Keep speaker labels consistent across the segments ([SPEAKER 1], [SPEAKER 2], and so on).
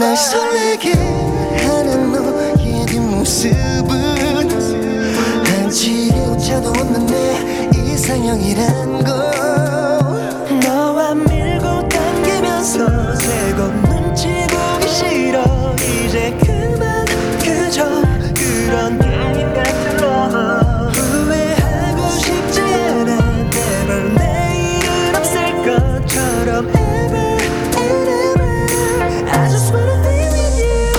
[SPEAKER 1] 날 설레게 하는 너의 뒷모습은 한치조차도 없는 내 이상형이란 걸 너와 밀고 당기면서 제법 눈치 보기 싫어 이제 그만 그저 그런 게임 같은 love 후회하고 싶지 않아 never 내일은 없을 것처럼 ever and ever I just wanna be with you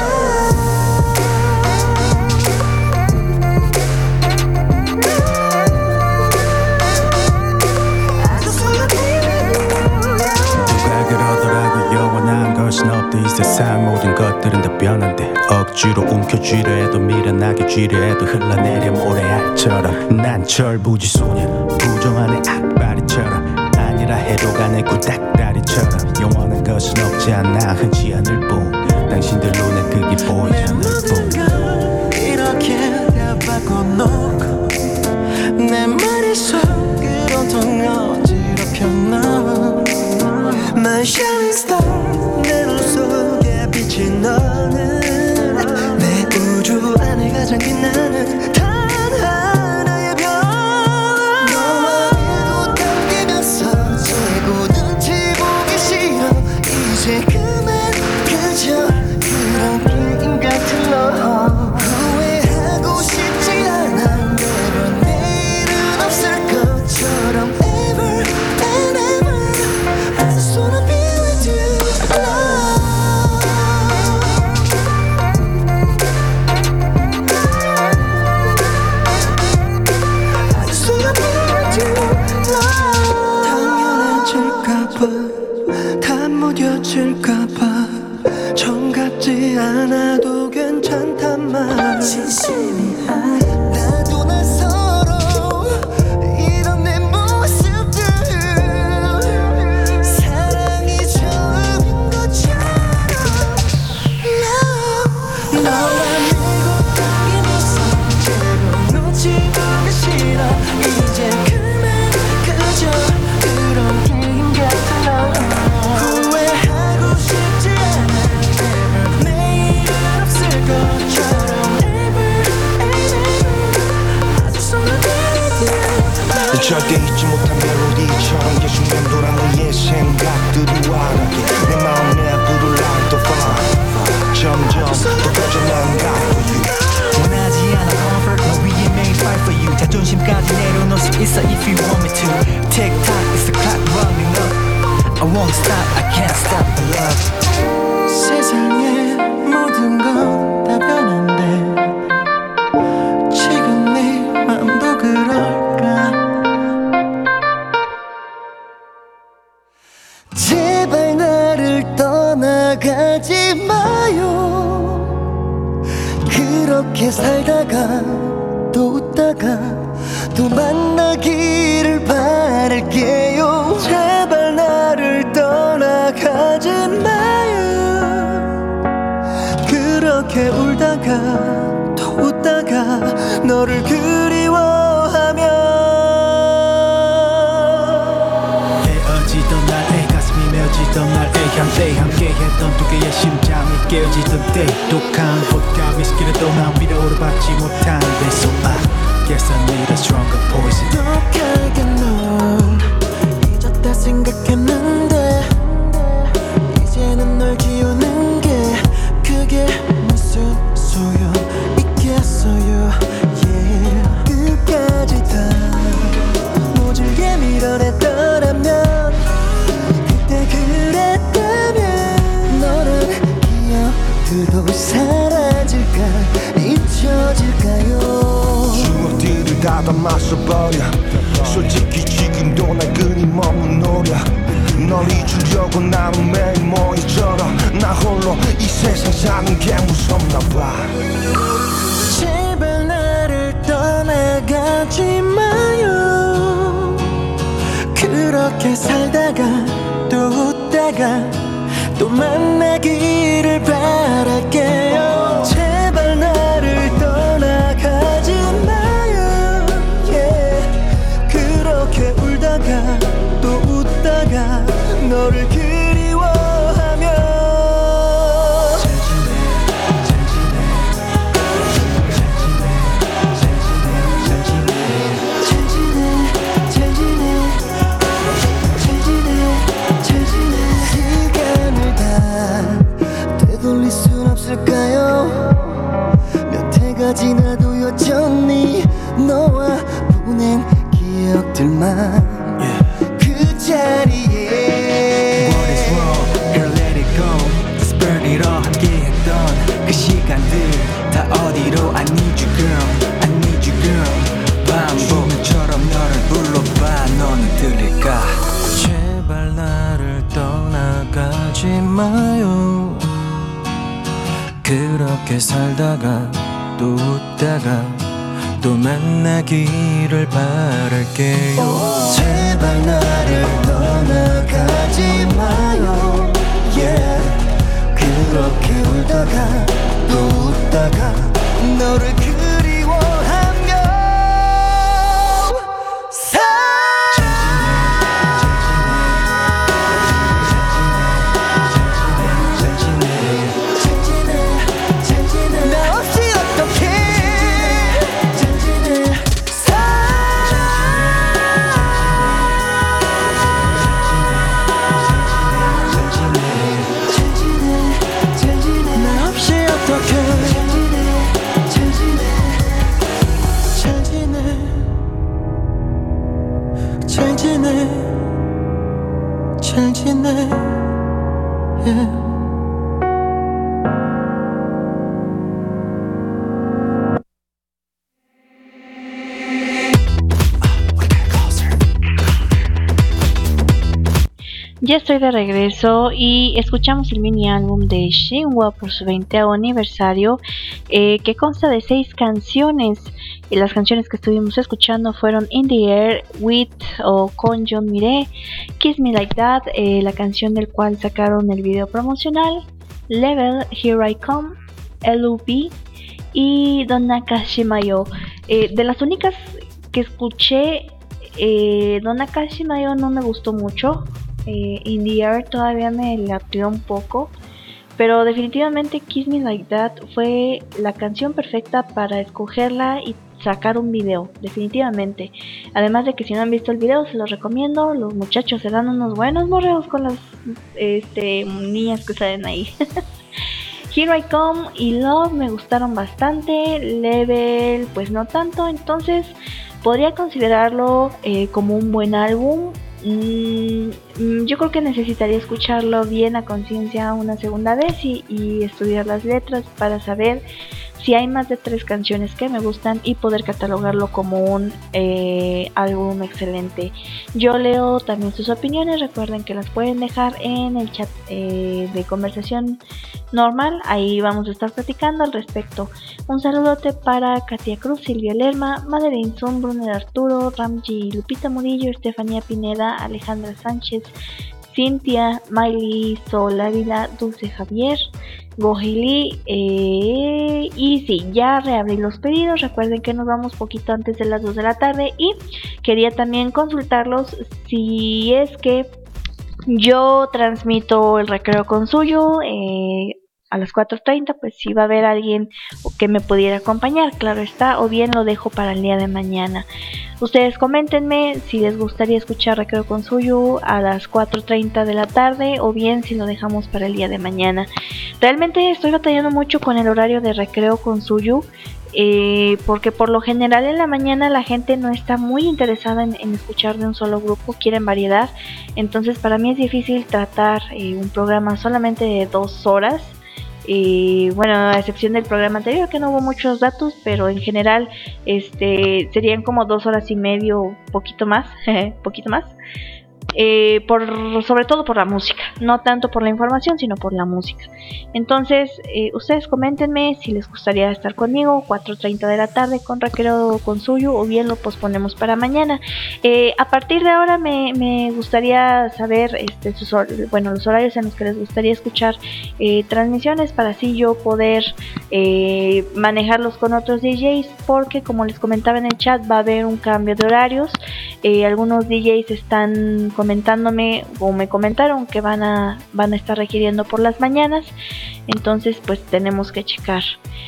[SPEAKER 1] I just wanna be with you
[SPEAKER 2] 누가 그러더라고 영원한 것은 없대 이 세상 모든 것들은 다 변한대 억지로 움켜쥐려 해도 미련하게 쥐려 해도 흘러내려 모래알처럼 난 철부지 소년 부정한 애 악바리처럼 아니라 해도 가네 구닥다리처럼 영원한 것은 없지 않아 흔치 않을 뿐 당신들 눈에 그게 보이지 않을 뿐
[SPEAKER 1] 이렇게 다 바꿔놓고 내 머릿속을 온통 어지럽혔나 My shining star 내 눈 속에 비친 너는 내 우주 안에 가장 빛나는 단 하나의 별 너와 밀고 당기면서 재고 눈치 보기 싫어 이제 그만 그저 그런 게임 같은 너 후회하고 싶지 않아 내려 내일은 없을 것처럼 ever and ever I just wanna be with you love I just wanna be with you love 당연해질까봐 다 무뎌질까봐 정같지 않아도 괜찮단 말 진심이 아니야 나도 나 서로 이런 내 모습들 사랑이 처음인 것처럼 Love 너와 밀고 당기면서 제법 눈치 보기 싫어 이제 그만 그저 그런 게임 같은 너 후회하고 싶지 않아 never 내일은 없을 것처럼 ever and ever I just wanna be with you
[SPEAKER 3] 절대 잊지 못한 멜로디처럼 계속 맴돌아 너의 생각들이 와닿게 내 마음에 불을 light the fire 점점 더 퍼져나간 for you
[SPEAKER 4] 원하지 않아 comfort 너 위에 매일 fight for you 자존심까지 내려놓을 수 있어 if you want me to Tick tock it's the clock running up I won't stop I can't stop the love
[SPEAKER 1] 세상의 모든 건 다 변한대 지금 네 맘도 그럴까 제발 나를 떠나가지 마요 그렇게 살다가 또 웃다가 또 만나기를 바랄게요 제발 나를 떠나가지 마요 그렇게 울다가 또 웃다가 너를 그리워하며
[SPEAKER 2] 헤어지던 날에 가슴이 메어지던 날에 함께했던 두 개의 심장이 깨어지던 때 독한 vodka 위스키를 또 난 위로를 받지 못하는데 So I guess I need a stronger poison
[SPEAKER 1] 독하게 널 잊었다 생각했는데 이제는 널 지우는 게 그게 무슨 소용 있겠어요 yeah. 끝까지 다 모질게 밀어냈더라면 그때 그랬다면 너란 기억들도 사라질까 잊혀질까요
[SPEAKER 3] 추억들을 다 담았어버려 솔직히 지금도 날 끊임없는 노력 널 잊으려고 나는 매일 모여져라 나 홀로 이 세상 사는 게 무섭나봐
[SPEAKER 1] 제발 나를 떠나가지 마요 그렇게 살다가 또 웃다가 또 만나기를 바랄게요 제발 나를 떠나가지 마요 yeah. 그렇게 울다가 또 웃다가 너를 그리워하며 봐도 여전히 너와 보낸 기억들만 그 자리에
[SPEAKER 4] What is wrong? Here let it go. Just burn it all. 함께했던 그 시간들 다 어디로 I need you girl. I need you girl. 반복처럼 너를 불러봐. 너는 들릴까? 제발 나를 떠나가지 마요. 그렇게 살다가 또 웃다가 또 만나기를 바랄게요.
[SPEAKER 1] 제발 나를 떠나가지 마요. Yeah. 그렇게 울다가 또 웃다가 너를 그리워하며 나 없이 어떡해. 나 없이 어떡해. 잘 지내. 잘 지내. Yeah.
[SPEAKER 5] Ya estoy de regreso y escuchamos el mini álbum de Shinhwa por su 20º aniversario, que consta de 6 canciones. Y las canciones que estuvimos escuchando fueron In the Air, With o Con John Mire, Kiss Me Like That, la canción del cual sacaron el video promocional, Level, Here I Come, LUB y Don Nakashimayo. De las únicas que escuché, Don Nakashimayo no me gustó mucho. In the Air todavía me latió un poco, pero definitivamente Kiss Me Like That fue la canción perfecta para escogerla y sacar un video, definitivamente. Además de que si no han visto el video se los recomiendo, los muchachos se dan unos buenos morreos con las niñas que salen ahí. Here I Come y Love me gustaron bastante, Level pues no tanto, entonces podría considerarlo como un buen álbum. Yo creo que necesitaría escucharlo bien a conciencia una segunda vez y estudiar las letras para saber si hay más de 3 canciones que me gustan y poder catalogarlo como un álbum excelente. Yo leo también sus opiniones, recuerden que las pueden dejar en el chat de conversación normal, ahí vamos a estar platicando al respecto. Un saludote para Katia Cruz, Silvia Lerma, Madeline Sun, Brunner Arturo, Ramji, Lupita Murillo, Estefanía Pineda, Alejandra Sánchez, Cintia, Miley, Sol Ávila, Dulce Javier, Gohili, y sí, ya reabrí los pedidos. Recuerden que nos vamos poquito antes de las 2 de la tarde y quería también consultarlos si es que yo transmito el recreo con suyo a las 4:30, pues si va a haber alguien que me pudiera acompañar, claro está, o bien lo dejo para el día de mañana. Ustedes coméntenme si les gustaría escuchar Recreo con Suyo a las 4:30 de la tarde o bien si lo dejamos para el día de mañana. Realmente estoy batallando mucho con el horario de Recreo con Suyo, porque por lo general en la mañana la gente no está muy interesada en escuchar de un solo grupo, quieren variedad. Entonces para mí es difícil tratar un programa solamente de 2 horas. Bueno, a excepción del programa anterior que no hubo muchos datos, pero en general serían como 2 horas y medio, poquito más, poquito más. Sobre todo por la música, no tanto por la información sino por la música. Entonces ustedes coméntenme si les gustaría estar conmigo 4:30 de la tarde con Recreo con Suyo o bien lo posponemos para mañana. A partir de ahora me gustaría saber los horarios en los que les gustaría escuchar transmisiones para así yo poder manejarlos con otros DJs, porque como les comentaba en el chat va a haber un cambio de horarios. Algunos DJs están comentándome o me comentaron que van a estar requiriendo por las mañanas, entonces pues tenemos que checar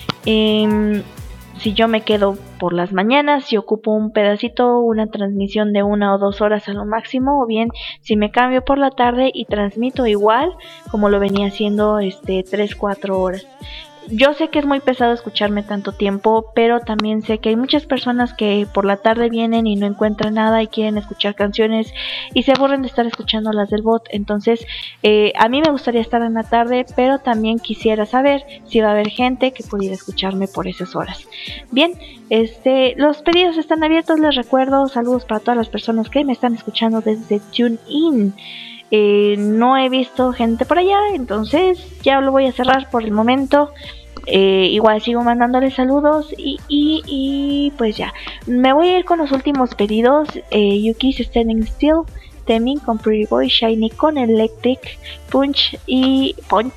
[SPEAKER 5] si yo me quedo por las mañanas, si ocupo un pedacito, una transmisión de 1 o 2 horas a lo máximo, o bien si me cambio por la tarde y transmito igual como lo venía haciendo 3-4 horas. Yo sé que es muy pesado escucharme tanto tiempo, pero también sé que hay muchas personas que por la tarde vienen y no encuentran nada y quieren escuchar canciones y se aburren de estar escuchando las del bot. Entonces, a mí me gustaría estar en la tarde, pero también quisiera saber si va a haber gente que pudiera escucharme por esas horas. Bien, los pedidos están abiertos, les recuerdo. Saludos para todas las personas que me están escuchando desde TuneIn. No he visto gente por allá, entonces ya lo voy a cerrar por el momento. Igual sigo mandándoles saludos y pues ya. Me voy a ir con los últimos pedidos. Yuki's Standing Still, Temin con Pretty Boy, Shiny con Electric, Punch y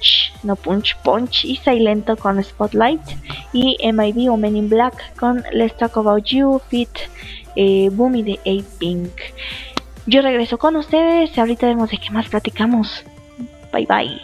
[SPEAKER 5] Silento con Spotlight, y MIB o Men in Black con Let's Talk About You feat. Boomy de A-Pink. Yo regreso con ustedes, ahorita vemos de qué más platicamos. Bye bye.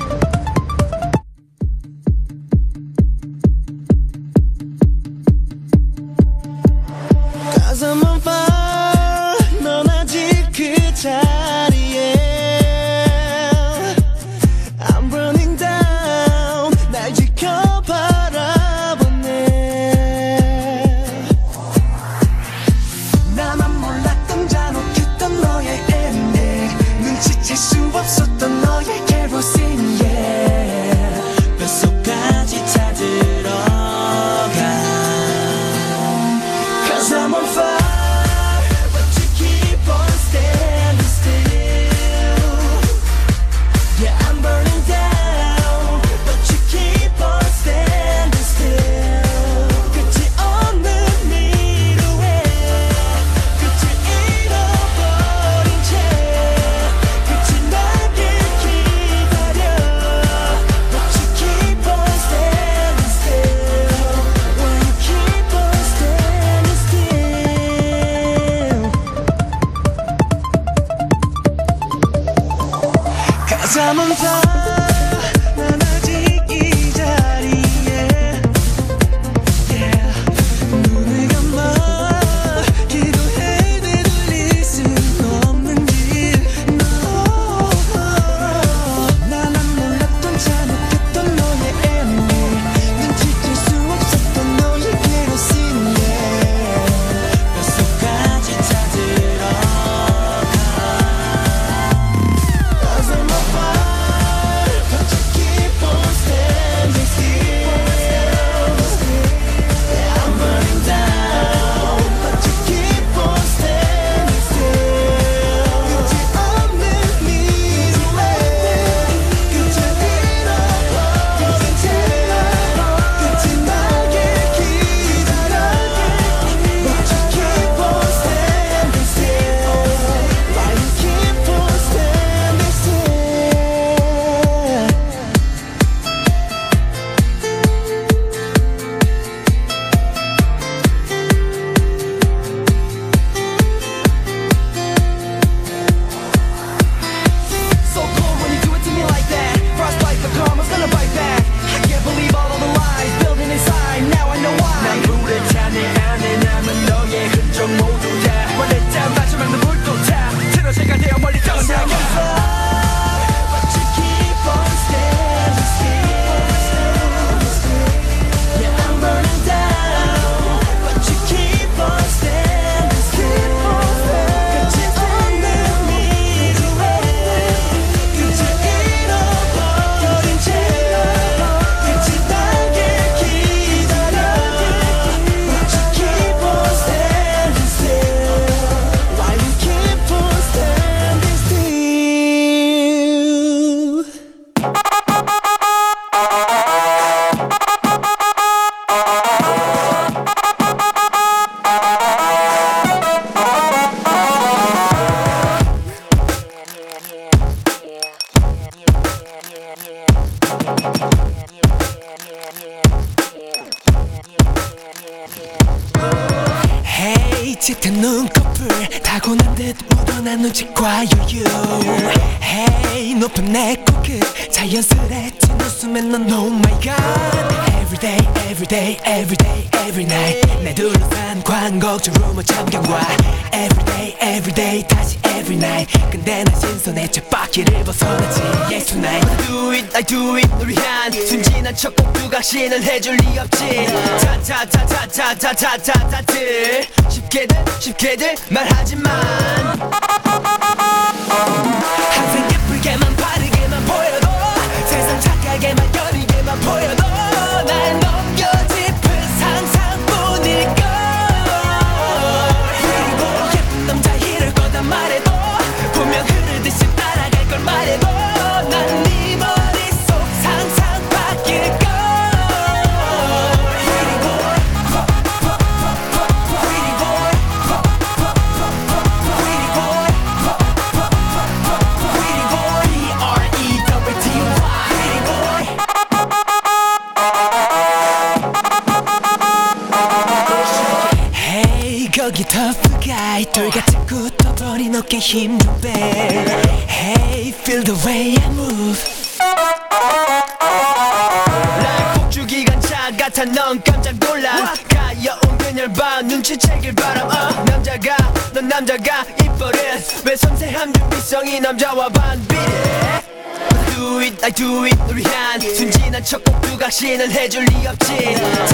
[SPEAKER 6] 짙은 눈꺼풀 타고난 듯 묻어난 눈치과 여유 Hey 높은 내 코끝 자연스레 찐 웃음에 넌 Oh my god Everyday everyday everyday day every night 내 둘러싼 광곡적 루머 참견과 every day every day 다시 every night 근데 난 신선해 쳇바퀴를 벗어나지 Yes tonight I do it I do it 널 위한 순진한 척곡 두각신을 해줄 리 없지 차차차차차차차차차들 쉽게들 말하지만 항상 예쁘게만 바르게만 보여도 세상 착하게만 여리게만 보여도 날 넘겨짚은 상상뿐일걸 그리고 예쁜 남자 이럴 거다 말해도 분명 흐르듯이 따라갈 걸 말해도 난 네 머릿속 상상 바뀔걸 거기 tough guy 돌같이 굳어버린 어깨 힘 좀 빼 Hey feel the way I move Like 폭주기관차 같아 넌 깜짝 놀라 가여운 그녀봐 눈치채길 바람 넌 남자가 이뻐래 왜 섬세함 준비성이 남자와 반비례 I do it 널 위한 순진한 척곡 두각신을 해줄 리 없지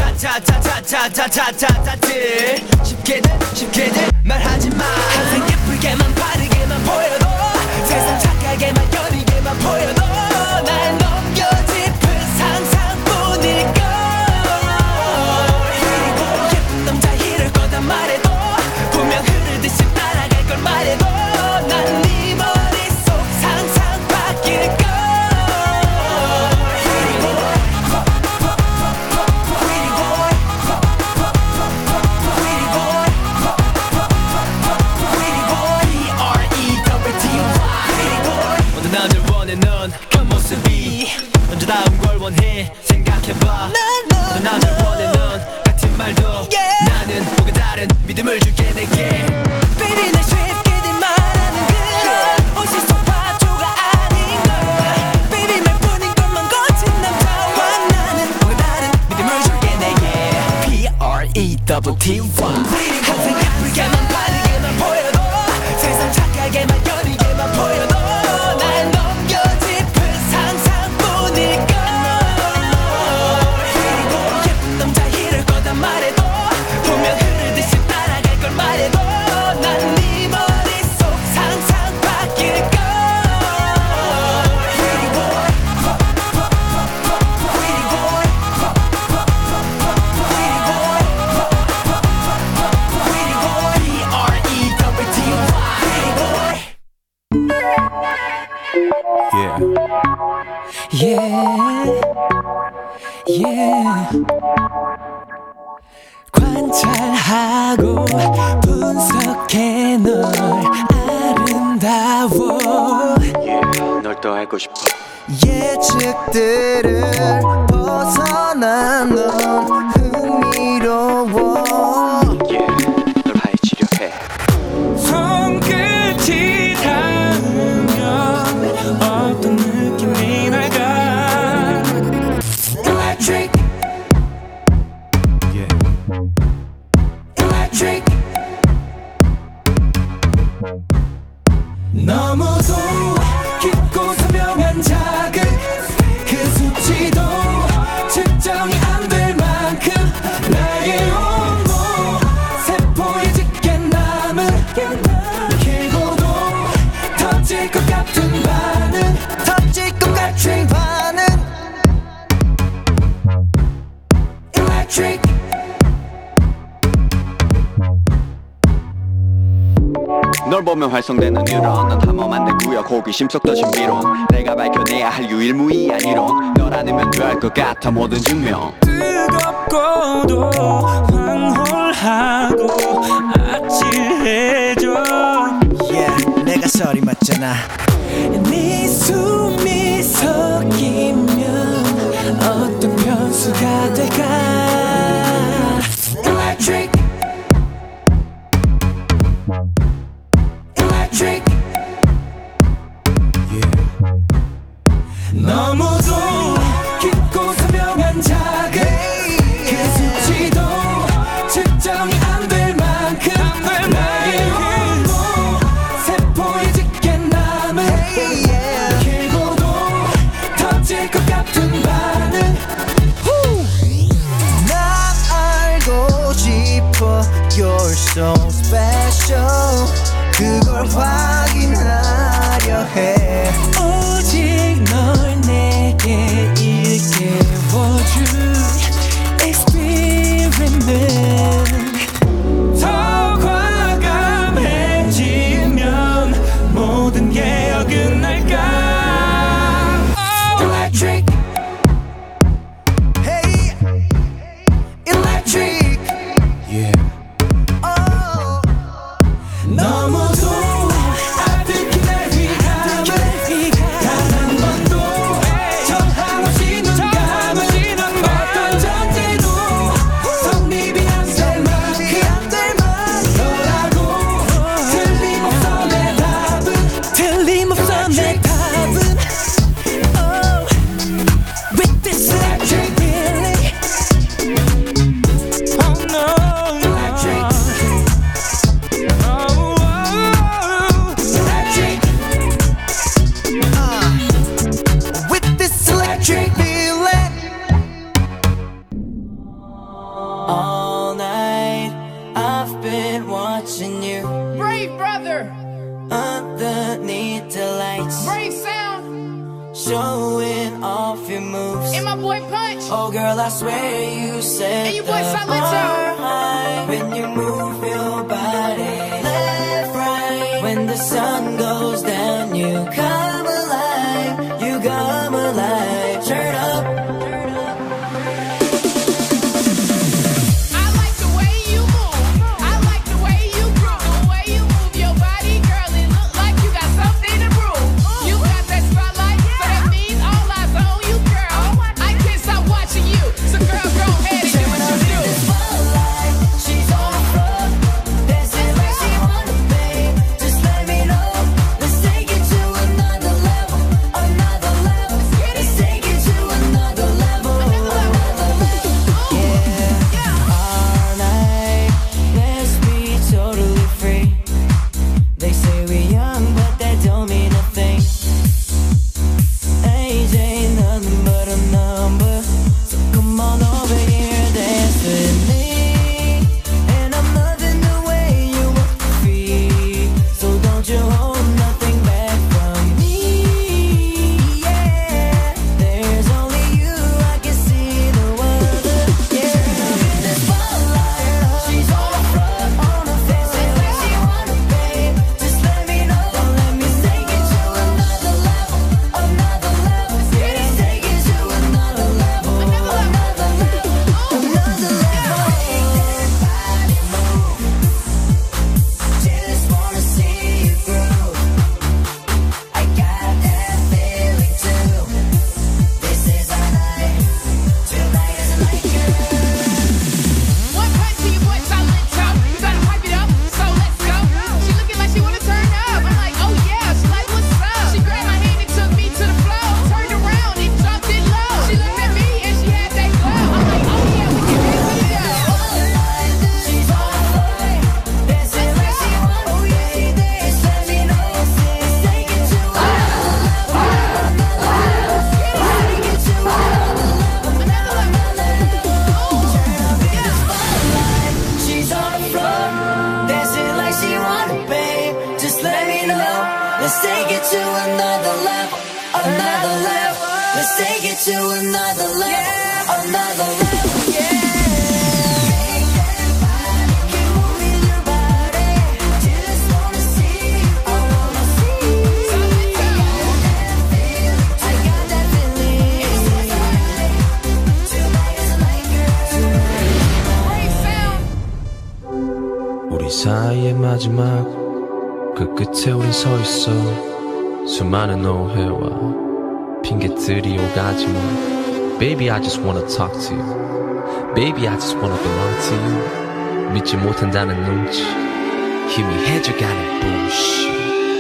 [SPEAKER 6] 차차차차차차차차들 쉽게들 말하지마 항상 예쁘게만 바르게만 보여도 세상 착하게만 여리게만 보여도 날 넘겨짚은 상상뿐일걸 그리고 예쁜 남자 이럴 거다 말해도 분명 흐르듯이 따라갈 걸 말해도 난 네 머릿속 상상 바뀔걸 넌 모습이 언제다운 걸 원해 생각해봐 넌 나를 원해 넌 같은 말도 나는 혹은 다른 믿음을 줄게 내게 Baby 날 쉽게 네 말하는 그런 옷이 소파조가 아닌걸 Baby 말뿐인 것만 거친 남자와 나는 혹은 다른 믿음을 줄게 내게 P-R-E-double-T-Y 항상 예쁘게만 바르게만 보여도 세상 착하게만 여리게만 보여도 날 넘겨짚은 상상뿐일걸 그리고 예쁜 남자 이럴 거다 말해도 분명 흐르듯이 따라갈 걸 말해도 난 네 머릿속 상상 바뀔걸 관찰하고 분석해 널 아름다워
[SPEAKER 2] 널 더 알고 싶어
[SPEAKER 1] 예측들을 벗어난 넌 흥미로워
[SPEAKER 2] 널 파헤치려 해
[SPEAKER 6] 손끝이 닿으면 어떤 느낌이 날까 Electric Electric 너무도 깊고 선명한 자극 그 수치도 측정이 안 될 만큼 나의 온도 세포에 짙게 남은 길고도 터질 것 같은 반응
[SPEAKER 1] 터질 것 같은 반응
[SPEAKER 6] Electric
[SPEAKER 2] 널 보면 활성되는 뉴런 넌 탐험한 내 구역 호기심 속 더 신비로운 내가 밝혀내야 할 유일무이한 이론 널 안으면 될 것 같아 모든 증명
[SPEAKER 6] 뜨겁고도 황홀하고 아찔해져
[SPEAKER 1] 내가 설이 맞잖아
[SPEAKER 6] 네 숨이 섞이면 어떤 변수가 될까 Electric Electric 너무도 깊고 선명한 자극 그 수치도
[SPEAKER 4] beautiful, you're so special. 그걸 확인하려 해. 오직 널 내게 일깨워줄 experiment. 더 과감해지면 모든 게 어긋날까. Electric. Hey, electric. Yeah. Oh. 너무 좋아. 아득히 날 위함을 단 한 번도 정함없이 눈 감은 어떤 존재도 성립이 안 될 만큼 너라고 틀림없어 내 답은 틀림없어 내 답은 Oh, with this electric feeling. Oh no, electric. With this electric feeling. All night I've been watching you
[SPEAKER 7] Brave brother,
[SPEAKER 4] underneath the lights,
[SPEAKER 7] brave sound,
[SPEAKER 4] showing off your moves.
[SPEAKER 7] and my boy Punch.
[SPEAKER 4] Oh girl, I swear you said
[SPEAKER 7] And you boy
[SPEAKER 4] the
[SPEAKER 7] Silento.
[SPEAKER 4] bar high when you move your body left, right. When the sun goes down, you come alive. You come alive. Turn up.
[SPEAKER 7] I like the way you move. I like the way you groove. The way you move your body, girl, it look like you got something to prove. You got that spotlight, so that means all eyes on you, girl. I can't stop watching you, so girl, go ahead and do what you do.
[SPEAKER 4] She's on the floor, dancing like she wanna be. Just let me know. Let's take it to another level, another level. Let's take it to another level, another level. Yeah. All night, let's be totally free. They say we're young, but that don't mean a thing. Age ain't nothing but a number. So come on over here, dance with me. And I'm loving the way you walk your feet. So don't you hold nothing back from me. Yeah, there's only you, I can see no other. Yeah, in the spotlight, she's on the front, on the dancing like she wanna be. Just let me know, let me take it to another level, another level. Yeah, take it to another level, another level, another level. Just wanna see you groove. I got that feeling too. This is our night. Tonight is a night, girl.
[SPEAKER 7] One punch to your boy Silento. You gotta hype it up, so let's go. She looking like she wanna turn up. I'm like, oh yeah. She like, what's up? She grabbed my hand and took me to the floor. Turned around and dropped it low. She looked at me and she had that glow. I'm like, oh yeah, we can raise it up.
[SPEAKER 4] She's on the floor, dancing like she wanna be. Just let me know. Let's take it to another level, another level. Take it to another level, another level. Turn up in the spotlight. She's on the floor, dancing like she wanna be. Just let me know. Let's take it to another level, another level. Let's take it to another level, another level. Yeah. Keep moving your body. Just wanna see you. I wanna see you. I got that feeling. Tonight is a night, girl.
[SPEAKER 7] Brave sound.
[SPEAKER 8] 우리 사이의 마지막 그 끝에 우린 서 있어. 수많은 오해와 핑계들이 오가지만 Baby I just wanna talk to you. Baby I just wanna belong to you. 믿지 못한다는 눈치 희미해져가는 bullshit.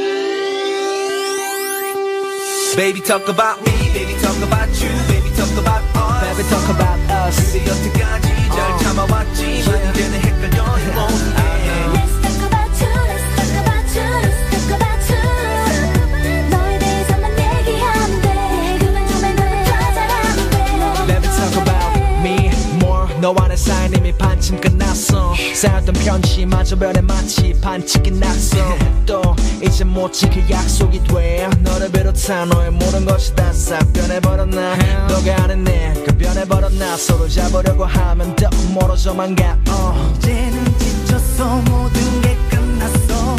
[SPEAKER 6] Baby talk about me, baby talk about you, baby talk about us.
[SPEAKER 4] Baby, talk about us.
[SPEAKER 6] 그래 여태까지 잘 참아왔지만 이제는 헷갈려 you won't.
[SPEAKER 1] Let's talk about you, let's talk about you, let's talk about you. 너에 대해서만 얘기하면 돼. 그만 좀 해, 너의 더 잘하면 돼.
[SPEAKER 4] Let me talk about me more. 너와의 사이 이미 반쯤 끝났어. 쌓였던 편지마저 변해 마치 반칙인 낙서 또 이제 못 지킬 약속이 돼 너를 비롯한 너의 모든 것이 다 싹 변해버렸나 너가 아는 내가 변해버렸나 서로 잡으려고 하면 더 멀어져만 가 이제는 지쳤어 모든 게 끝났어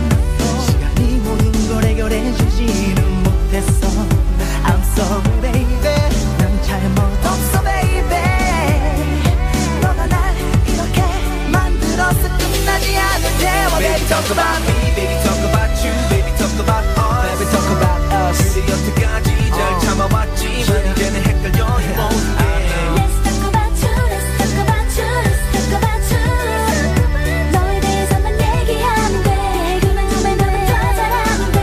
[SPEAKER 4] 시간이 모든 걸 해결해주지는 못했어 I'm sorry baby 난 잘못 없어 baby 너가 날 이렇게 만들어서 끝나지 않을 대화 Baby talk about me baby talk about you baby talk about us baby talk about us 그대 여태까지 잘 참아왔지만 이제는 헷갈려 이 모든 게
[SPEAKER 1] Let's talk about you let's talk about you let's talk about you 너에 대해서만 얘기하면 돼 그만 좀 해 너는 더 잘하면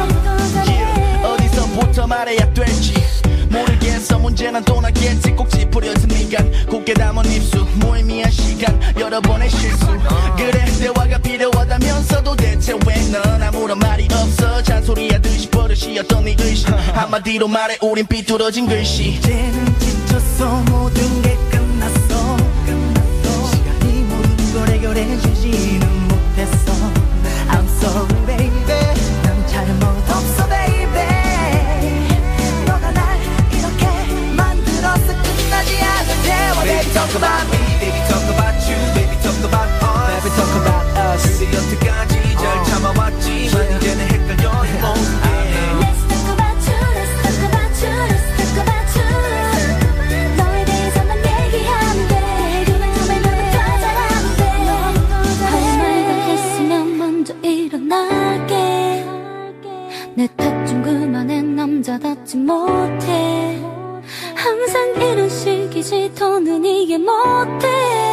[SPEAKER 1] 돼
[SPEAKER 4] 어디서부터 말해야 될지 모르겠어 문제는 또 나겠지 꼭 짚으려던 미간 곱게 담은 입술 무의미한 시간 여러 번의 실수 그래 대화가 필요하다면서도 대체 왜 넌 아무런 말이 없어 잔소리하듯이 버릇이었던 네 의식 한마디로 말해 우린 삐뚤어진 글씨 이제는 지쳤어 모든 게 끝났어 시간이 모든 걸 해결해주지는 못했어 I'm sorry baby 난 잘못 없어 baby 너가 날 이렇게 만들어서 끝나지 않을 대화 Baby talk about me baby talk about you baby talk about us baby talk about us 그대 여태까지 잘 참아왔지만 이제는 헷갈려 이 모든 게
[SPEAKER 1] Let's talk about you let's talk about you let's talk about you 너에 대해서만 얘기하면 돼 그만 좀 해 너는 더 잘하면 돼할 말만 했으면 먼저 일어나게 내 탓 좀 그만해 남자답지 못해 항상 이런 식이지 더는 이해 못해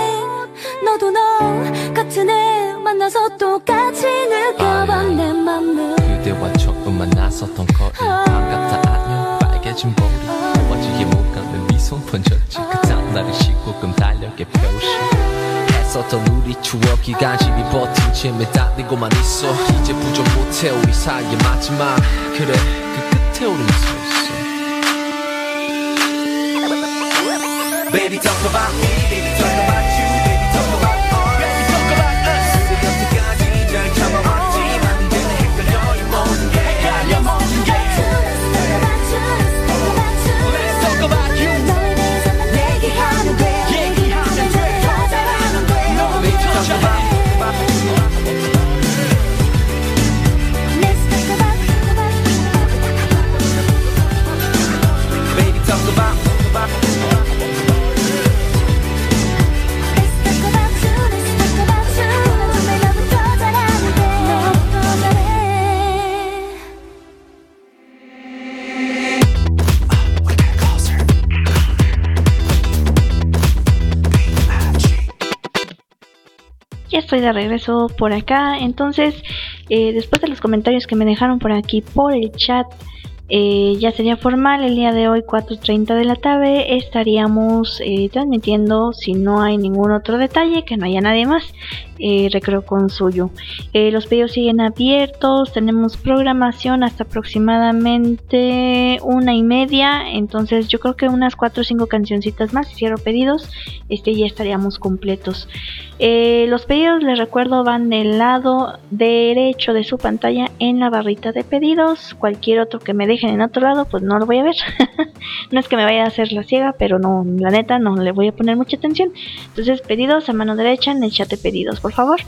[SPEAKER 1] 너도 너 같은 애 만나서 똑같이 느껴봐 내 맘을
[SPEAKER 8] 그대와 처음 만났었던 거리 반갑다 안녕 빨개진 머리 어지게 못 가는 미소 번졌지 그 다음날을 씻고끔 달력에 표시 했었던 우리 추억이 간신히 버틴 채 매달리고만 있어 이제 부정 못해 우리 사이의 마지막 그래 그 끝에 우린 서 있어
[SPEAKER 4] Baby talk about me baby talk about you baby talk about us baby talk about us 그대 여태까지 잘 참아왔지만 이제는 헷갈려 이 모든 게 헷갈려 모든 게 Let's talk about you
[SPEAKER 1] 너에 대해서만 얘기하면 돼
[SPEAKER 4] 얘기하면 돼
[SPEAKER 1] 더 잘하면 돼
[SPEAKER 4] Baby talk about
[SPEAKER 1] Let's talk about
[SPEAKER 4] Baby talk about
[SPEAKER 5] Ya estoy de regreso por acá. Entonces, después de los comentarios que me dejaron por aquí por el chat, ya sería formal. El día de hoy 4:30 de la tarde estaríamos transmitiendo, si no hay ningún otro detalle, que no haya nadie más, Recreo con Suyo. Los pedidos siguen abiertos, tenemos programación hasta aproximadamente 1:30, entonces yo creo que unas 4 o 5 cancioncitas más, si cierro pedidos, ya estaríamos completos. Los pedidos, les recuerdo, van del lado derecho de su pantalla en la barrita de pedidos. Cualquier otro que me dejen en otro lado, pues no lo voy a ver. No es que me vaya a hacer la ciega, pero no, la neta no le voy a poner mucha atención. Entonces, pedidos a mano derecha en el chat de pedidos, por favor.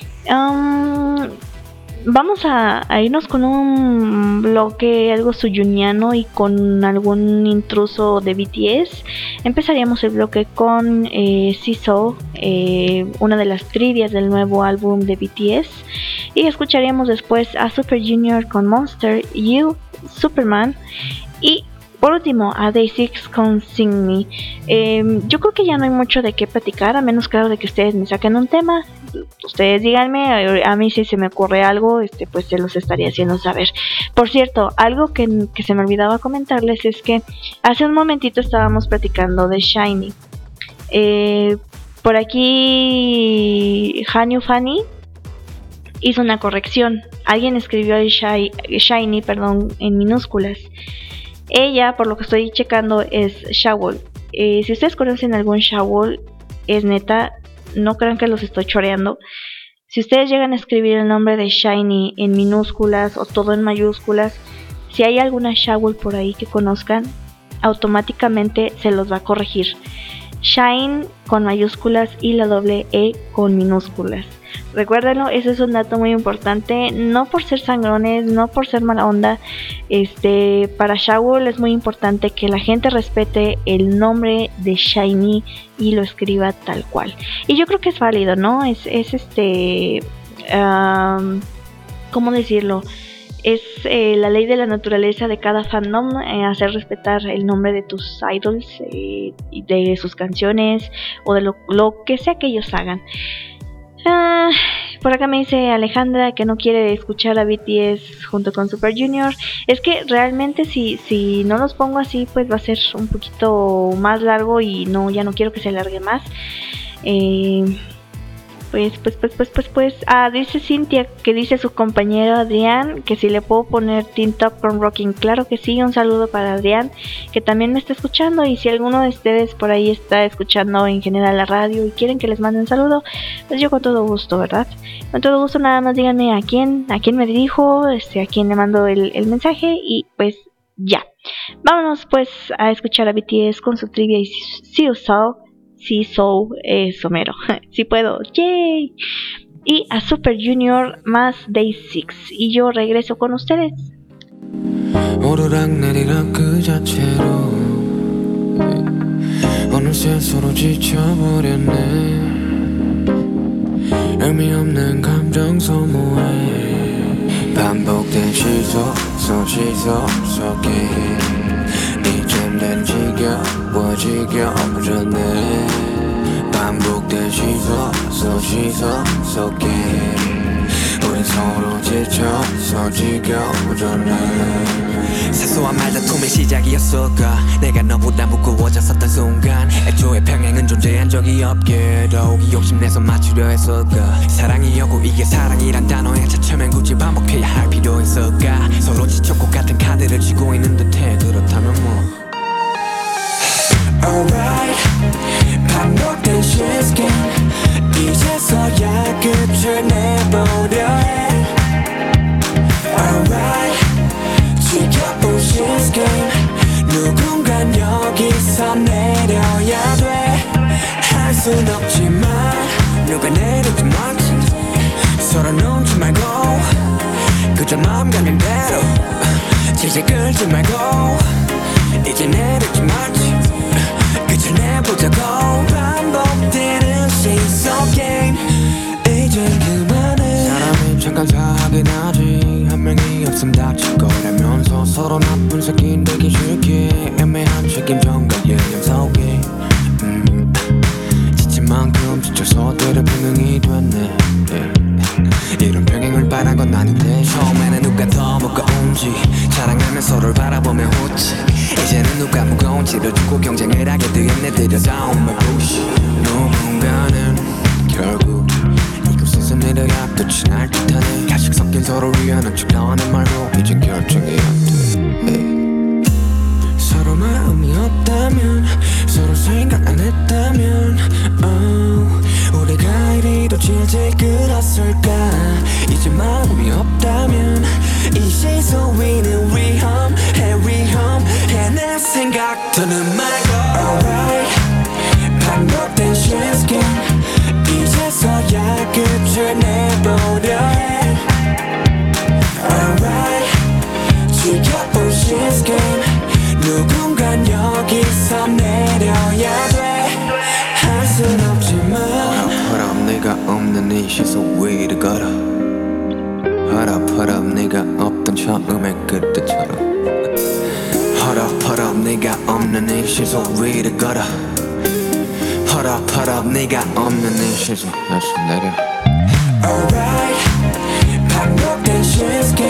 [SPEAKER 5] Vamos a irnos con un bloque algo suyuniano y con algún intruso de BTS. Empezaríamos el bloque con Seesaw, una de las trivias del nuevo álbum de BTS. Y escucharíamos después a Super Junior con Monster, You, Superman. Y por último, a Day6 con Sing Me. Yo creo que ya no hay mucho de qué platicar, a menos, claro, de que ustedes me saquen un tema. Ustedes díganme, a mí si se me ocurre algo, pues se los estaría haciendo saber. Por cierto, algo que se me olvidaba comentarles es que hace un momentito estábamos platicando de SHINee. Por aquí, Hanyu Fanny hizo una corrección. Alguien escribió el SHINee, en minúsculas. Ella, por lo que estoy checando, es Shawool. Si ustedes conocen algún Shawool, es neta, no crean que los estoy choreando. Si ustedes llegan a escribir el nombre de SHINee en minúsculas o todo en mayúsculas, si hay alguna Shawul por ahí que conozcan, automáticamente se los va a corregir. Shine con mayúsculas y la doble E con minúsculas. Recuérdenlo, ese es un dato muy importante, no por ser sangrones, no por ser mala onda. Para Shawul es muy importante que la gente respete el nombre de SHINee y lo escriba tal cual. Y yo creo que es válido, ¿no? ¿Cómo decirlo? Es la ley de la naturaleza de cada fandom, hacer respetar el nombre de tus idols, de sus canciones o de lo que sea que ellos hagan. Por acá me dice Alejandra que no quiere escuchar a BTS junto con Super Junior. Es que realmente si no los pongo así, pues va a ser un poquito más largo y ya no quiero que se alargue más. Dice Cintia que dice su compañero Adrián que si le puedo poner Teen Top con Rocking. Claro que sí, un saludo para Adrián, que también me está escuchando, y si alguno de ustedes por ahí está escuchando en general la radio y quieren que les mande un saludo, pues yo con todo gusto, ¿verdad? Con todo gusto, nada más díganme a quién me dirijo, a quién le mando el mensaje y pues ya. Vámonos pues a escuchar a BTS con su trivia y Si So Somero. Si puedo, yay. Y a Super Junior más Day 6. Y yo regreso con ustedes.
[SPEAKER 9] 오르락내리락 그 자체로 어느새 서로 지쳐버렸네. 의미 없는 감정 소모해 반복된 시소 속에 이젠 난 지겨워졌네. 반복된 시소 속에 우린 서로 지쳐서 지겨워졌네. 사소한 말다툼의 시작이었을까. 내가 너보다 무거워졌었던 순간 애초에 평행은 존재한 적이 없게도 욕심내서 맞추려 했을까. 사랑이었고 이게 사랑이란 단어에 차츰엔 굳이 반복해야 할 필요 있을까. 서로 지쳤고 같은 카드를 쥐고 있는 듯해. 그렇다면 뭐 Alright, 반복된 시스템 이제서야 끝을 내보려 해. Alright, 지켜본 시스템 누군간 여기서 내려야 돼. 할 순 없지만 누가 내리든 말든 서로 눈치 말고 그저 마음 가는 대로 질질 끌지 말고 이제 내리지 말지 끝을 내보자고. 반복되는 시속 게임 이젠 그만해. 사람이 잠깐 사하긴 하지. 한 명이 없음 다칠 거라면서 서로 나쁜 새끼 되기 싫게 애매한 책임전과 예념 속에 지친 만큼 지쳐서 때려 병행이 됐네. 이런 병행을 바란 건 아닌데 처음에는 누가 더 무거운지 자랑하며 서로를 바라보며 웃지. 이제는 누가 무거운지를 두고 경쟁을 하게 되었네. 들여다온 말 부시. 누군가는 결국 이곳에서 내려야 끝이 날 듯하네. 가식 섞인 서로를 위하는 척 나와는 말고 이젠 결정이 안 돼. 서로 마음이 없다면 서로 생각 안 했다면 우리가 이리도 질질 끌었을까. 이제 마음이 없다면 이 시소 위는 위험해. 내 생각 더는 말고 Alright, 반복된 시스템 이제서야 끝을 내보려 해. Alright, 지켜본 시스템 누군간 여기서 내려야 돼. 할 순 없지만 허락 네가 없는 이 시소 위를 걸어. 허락 네가 없던 처음의 그때처럼. 허락 네가 없는 이 시소 위를 걸어. 허락 네가 없는 이 시소 다시 내려. Alright, 반복된 시스템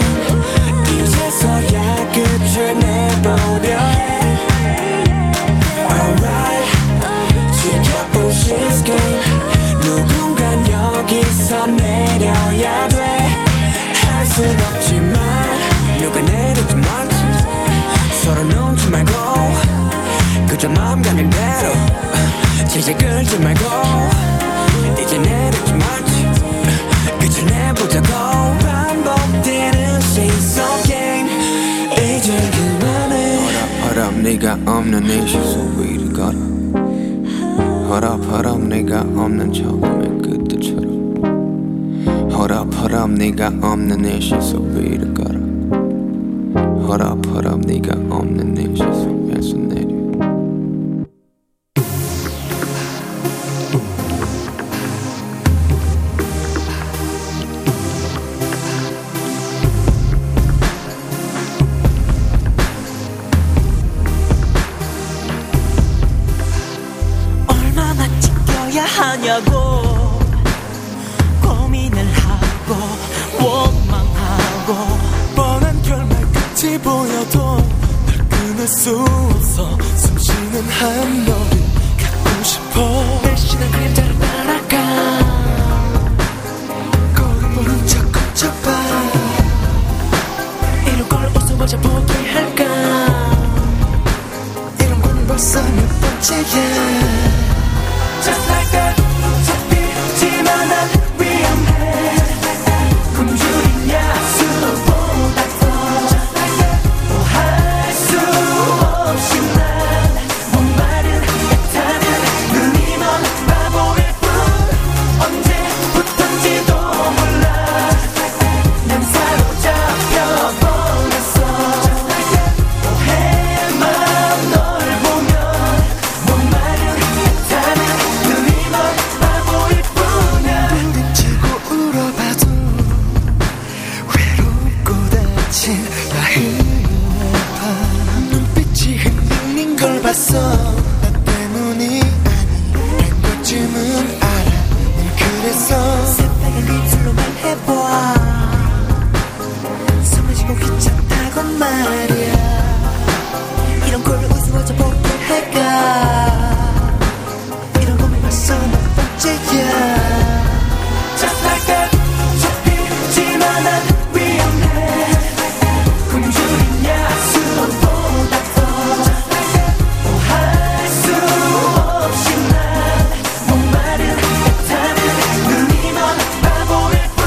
[SPEAKER 9] 이제서야 끝을 내보려 해. Alright, 지켜본 시스템 누군간 여기서 내려야 돼. 할 순 없지만 누가 내리든 말든 서로 눈치 말고 그저 마음 가는 대로 질질 끌지 말고 내리지 말지 끝을 내보자고 반복되는 seesaw game 이제 그만해 hold up 네가 없는 이 시선 위를 걸어 hold up 네가 없는 처음의 그때처럼 hold up 네가 없는 이 시선 위를 걸어 hold up 네가 없는 이 시선에서 내려
[SPEAKER 6] 얼마나 지켜야 하냐고 고민을 하고 원망하고
[SPEAKER 3] 뻔한 결말 끝이 보여도 날 끊을 수 없어 숨쉬는 한 너를 갖고 싶어
[SPEAKER 6] 날씬한 그림자를 따라가
[SPEAKER 3] 거울 보는 척 거쳐봐
[SPEAKER 6] 이런 걸 웃어보자 포기할까
[SPEAKER 3] 이런 건 벌써 몇 번째야
[SPEAKER 6] Just like that 잡히지만 난 위험해 굶주린 야수보다 더 Just like that 뭐 할 수 없이 난 목마른 애타는 눈이 먼 바보일 뿐 언제부턴지도 몰라 난 사로잡혀 버렸어 Just like that 오해만 널 보면 목마른 애타는 눈이 먼 바보일 뿐이야
[SPEAKER 3] 부딪히고 울어봐도 외롭고 다친 나의 아파 눈빛이 흔들린 걸 봤어 나 때문이 아니란 것쯤은 알아 늘 그래서
[SPEAKER 6] 새빨간 입술로 말해봐 숨어지고 귀찮다고 말이야 이런 걸 웃어보자 포기할까 이런 고민 벌써 몇 번째야 Just like that 잡히지만 난 위험해 굶주린 야수보다 더 Just like that 뭐 할 수 없이 난 목마른 애타는 눈이 먼 바보일 뿐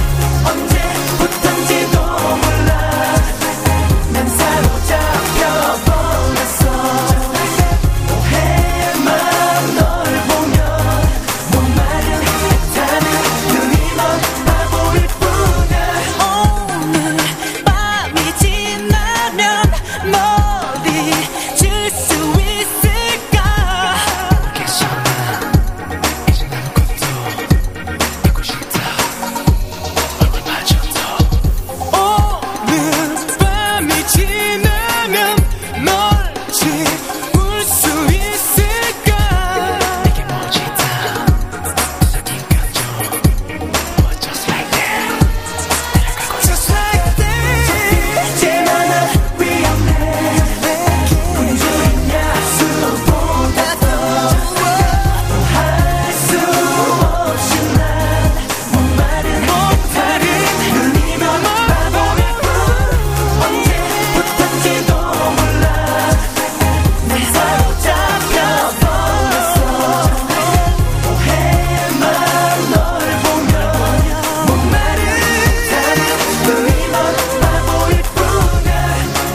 [SPEAKER 6] 언제부턴지도 몰라 난 사로잡혀 버렸어 Just like that 오해만 널 보면 목마른 애타는 눈이 먼 바보일 뿐이야 오늘 밤이 지나면 머리 줄 수 있을까
[SPEAKER 3] 이제 아무것도 하고 싶다 얼굴 마주도
[SPEAKER 6] 오늘 밤이 지나면 널 지울 수 있을까
[SPEAKER 3] 내게 멋지다 두서진 감정 But just like that 내려가고
[SPEAKER 6] Just like that 잡히지만 난 위험해 굶주린 야수보다 더할수 없이 난 목마른 눈이 먼 바보일 뿐 언제부턴지도 몰라 난 사로잡혀 버렸어 오해만 널 보면 목마른 눈이 먼 바보일 뿐이야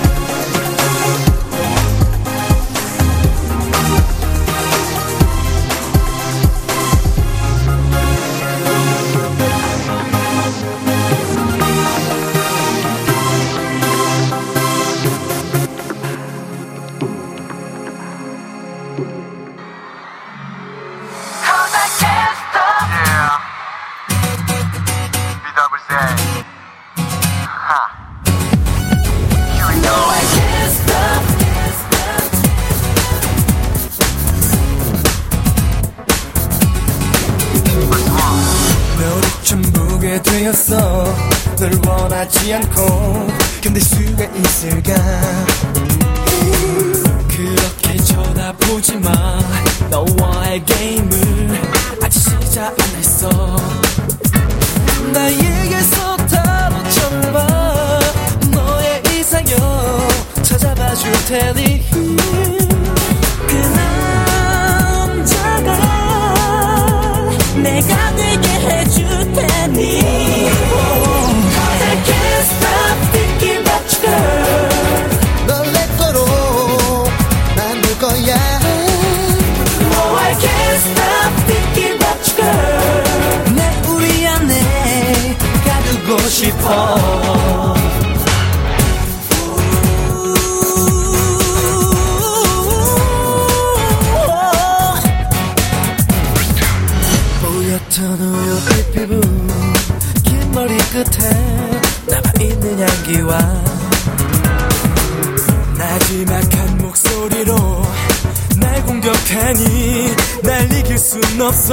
[SPEAKER 3] 너를 좀 보게 되었어 널 원하지 않고 견딜 수가 있을까
[SPEAKER 6] 그렇게 쳐다보지 마 너와의 게임을 아직 시작 안 했어 나에게서 다 놓쳐봐 너의 이상형 찾아봐 줄 테니 그 남자가 내가 네 피부 긴 머리 끝에 남아있는 향기와 나지막한 목소리로 날 공격하니 날 이길 순 없어.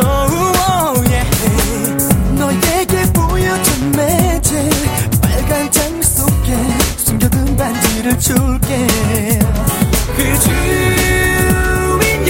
[SPEAKER 6] 너에게 보여준 매질 빨간 장미 속에 숨겨둔 반지를 줄게. 그 주인이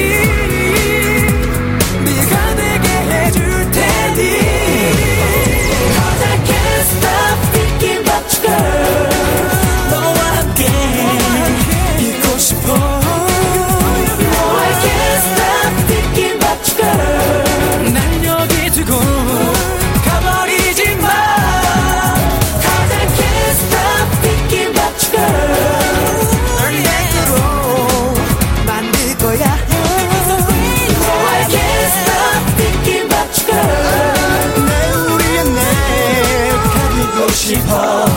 [SPEAKER 6] 네가 되게 해줄 테니. Cause I can't stop thinking about you girl. 너와 함께 있고 싶어. No I can't stop thinking about you girl. 날 여기 두고 가버리지 마. Cause I can't stop thinking about you girl. 널 내게로 만들 거야. No I can't stop thinking about you girl. 내 우리의 내 가지고 싶어.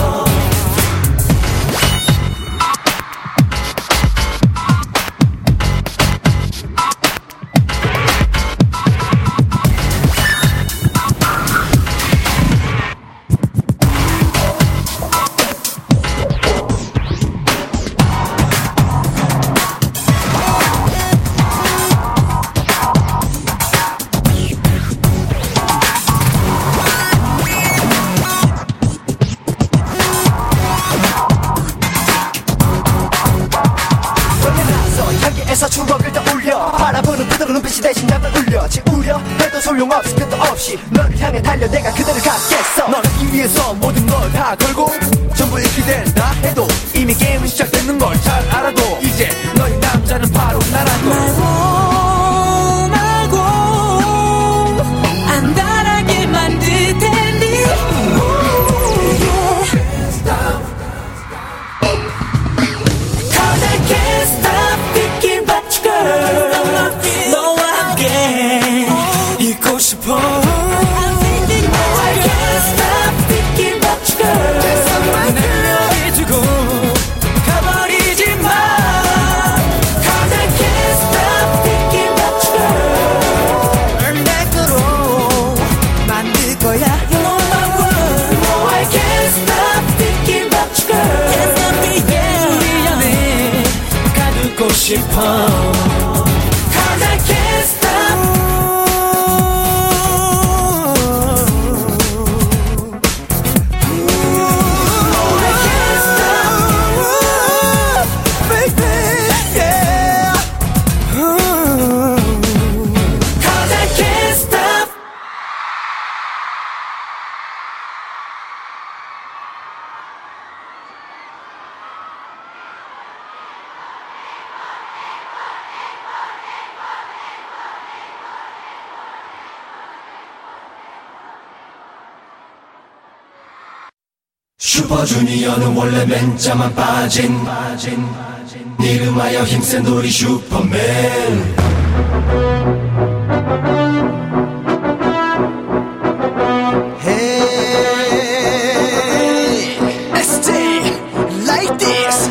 [SPEAKER 6] 향기에서 추억을 떠올려 바라보는 그대로 눈빛이 대신 잠을 울려 지우려 해도 소용없이 끝도 없이 너를 향해 달려 내가 그대를 갖겠어. 너를 이 위해서 모든 걸 다 걸고 전부 잃게 된다 해도 이미 게임은 시작되는 걸 잘 알아도 이제 너의 남자는 바로 나라고. 말고 안달하게 만들 테니. Cause I can't stop thinking about you girl. 너와 함께 있고 싶어. No I can't stop thinking about you girl. 날 여기 두고 가버리지 마. Cause I can't stop thinking about you girl. 널 내 거로 만들 거야. No I can't stop thinking about you girl. 우리 안에 가두고 싶어. Cause I can't stop. No I can't stop. Baby yeah. Cause I can't stop.
[SPEAKER 3] 슈퍼주니어는 원래 맨자만 빠진 이름하여 힘센 우리 슈퍼맨.
[SPEAKER 6] Hey, let's stay like this.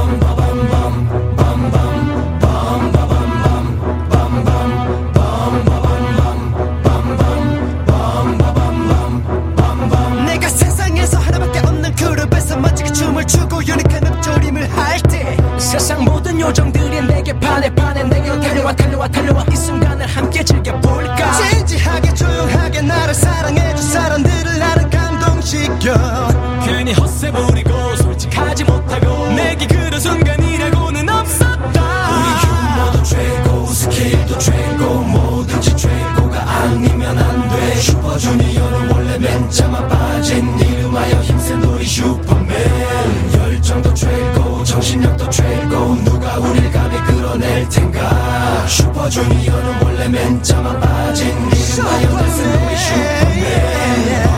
[SPEAKER 6] 내가 세상에서 하나밖에 없는 그룹에서 멋지게 춤을 추고 유니크한 읊조림을 할 때 세상 모든 요정들이 내게 반해 내게로 달려와 이 순간을 함께 즐겨볼까. 진지하게 조용하게 나를 사랑해준 사람들을 나를 감동시켜. 괜히 헛세 부리고 솔직하지 못하고 내게 그런 순간이라고는 없었다.
[SPEAKER 3] 우리 유머도 최고 스케일도 최고 뭐든지 최고가 아니면 안 돼. 슈퍼주니어는 원래 맨자만 빠진 이름하여 힘센 우리 슈퍼맨. 열정도 최고 정신력도 최고 누가 우릴 감히 끌어낼 텐가. 슈퍼주니어는 원래 맨자만 빠진 이름하여 힘센 우리 슈퍼맨.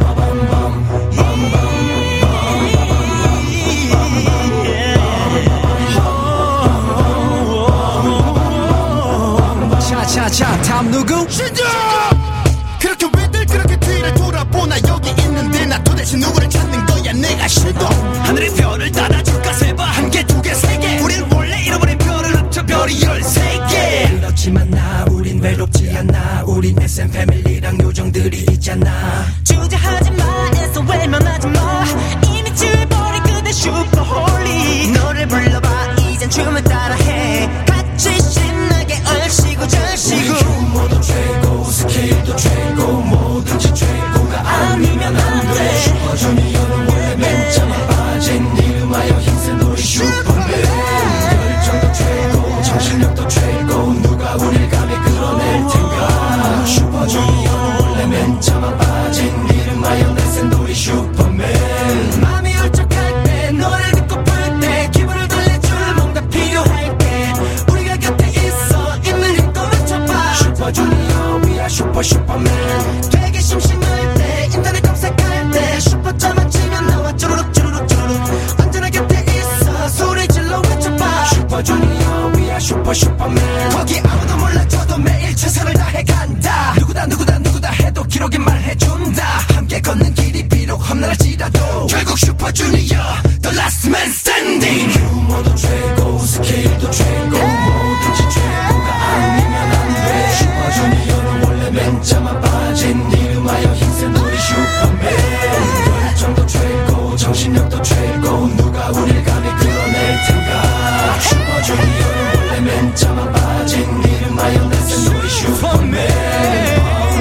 [SPEAKER 6] 차차차 다음 누구? 신조! 그렇게 왜들 그렇게 뒤를 돌아보나. 여기 있는데 나 도대체 누구를 찾는 거야. 내가 신도 하늘의 별을 따라줄까. 세봐 한 개 두 개 세 개. 우린 원래 잃어버린 별을 합쳐 별이 13개. 그렇지만 나 우린 외롭지 않아. 우린 SM 패밀리랑 요정들이
[SPEAKER 4] 있잖아. 주저하지 마 애써 외면하지 마. 이미 취해버린 그대 슈퍼홀리. 노래 불러봐 이젠 춤을 따라해. 같이 신나게 얼씨구 절씨구.
[SPEAKER 6] 유머도 최고 스케일도 최고 뭐든지 최고가 아니면 안돼. 슈퍼주니어는 원래 맨 처음 빠진 이름하여 힘센 우리 슈퍼맨. 열정도 최고 정신력도 최고 누가 우릴 감히 끌어낼 텐가. 슈퍼주니어는 원래 맨 처음 빠진 이름하여 내센 우리 슈퍼맨.
[SPEAKER 4] 마음이 울적할 때 노래를 듣고플 때 기분을 달래줄 뭔가 필요할 때 우리가 곁에 있어 있는 힘껏 외쳐봐.
[SPEAKER 6] 슈퍼주니어 we are 슈퍼맨.
[SPEAKER 4] 되게 심심할 때 인터넷 검색할 때 슈퍼점만 치면 나와 쭈루룩 쭈루룩 쭈루룩. 언제나 곁에 있어 소리 질러 외쳐봐.
[SPEAKER 6] 슈퍼주니어 we are 슈퍼맨.
[SPEAKER 4] 거기 아무도 몰라줘도 매일 최선을 다해간다. 누구다 해도 기록이 말해준다. 함께 걷는 길이 비록 험난할지라도 결국 슈퍼주니어 the last man standing.
[SPEAKER 6] 유머도 최고 스케일도 최고 뭐든지 최고가 아니면 안돼. 슈퍼주니어는 원래 맨 처음 빠진 이름하여 힘센 우리 슈퍼맨. 열정도 최고 정신력도 최고 누가 우릴 감히 끌어낼 텐가. 슈퍼주니어는 원래 맨 처음 빠진 이름하여 내센 우리 슈퍼맨.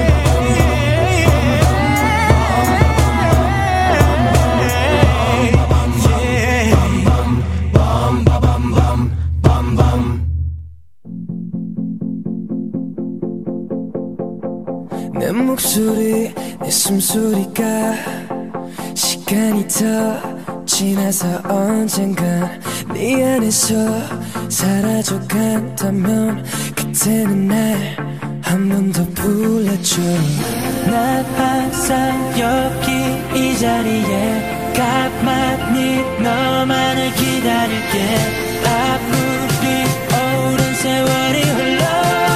[SPEAKER 9] 내 목소리 내 숨소리가 시간이 더 지나서 언젠간 네 안에서 사라져간다면 그때는 날 한 번 더 불러줘. 난 항상 여기 이 자리에 가만히 너만을 기다릴게. 아무리 오랜 세월이 흘러도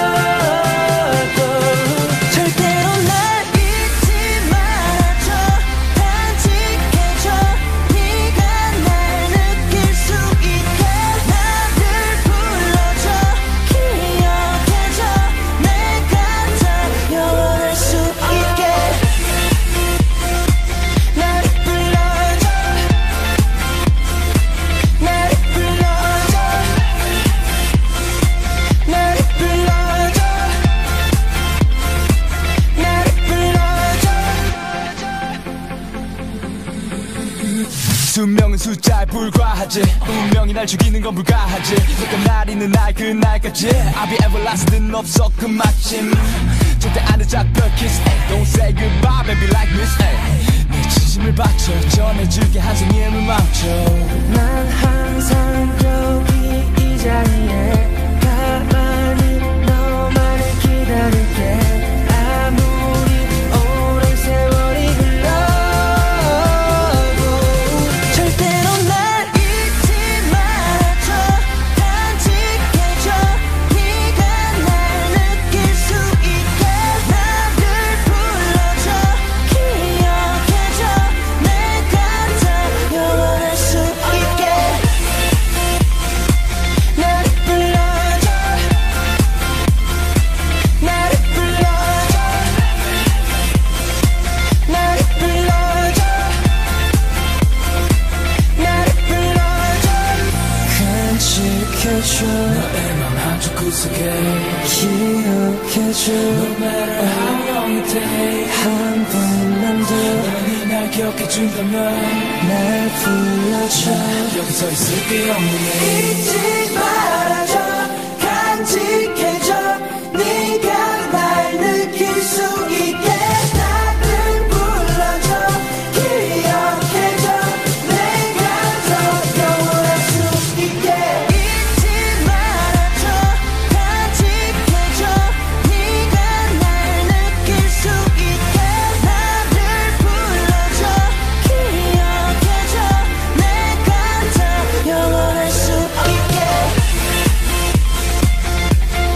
[SPEAKER 9] 절대로 날 잊지 말아줘. 간직해줘. 네가 날 느낄 수 있게 나를 불러줘. 기억해줘. 내가 더 영원할 수 있게 나를 불러줘. 나를 불러줘. 나를 불러줘. 나를 불러줘.
[SPEAKER 6] 수명은 숫자에 불과하지. 운명이 날 죽이는 건 불가하지. 내가 날 있는 날 그날까지 I'll be everlasting 없어 그 마침. 절대 안 늦어 girl kiss ay. Don't say goodbye baby like this ay. 내 진심을 바쳐 전해줄게 한생의 힘을 망쳐.
[SPEAKER 9] 난 항상 여기 이 자리에 가만히 너만을 기다릴게. 아무리 오랜 세월이 흘러도 절대로 날 잊지 말아줘. 간직해줘. 네가 날 느낄 수 있게 나를 불러줘. 기억해줘. 내가 더 영원할 수 있게 나를 불러줘. 나를 불러줘. 나를 불러줘. 나를 불러줘. 간직해줘.
[SPEAKER 6] 너의 맘 한쪽 구석에
[SPEAKER 9] 기억해줘.
[SPEAKER 6] No matter how long it takes
[SPEAKER 9] 한 번만 더
[SPEAKER 6] 너만이 날 기억해준다면
[SPEAKER 9] 날 불러줘.
[SPEAKER 6] 여기 서 있을게 없는
[SPEAKER 9] 잊지 말아줘. 간직해줘. 네가 날 느낄 수 있게 나를 불러줘. 기억해줘. 내가 더 영원할 수 있게 잊지 말아줘. 간직해줘. 네가 날 느낄 수 있게 나를 불러줘. 기억해줘. 내가 더 영원할 수 있게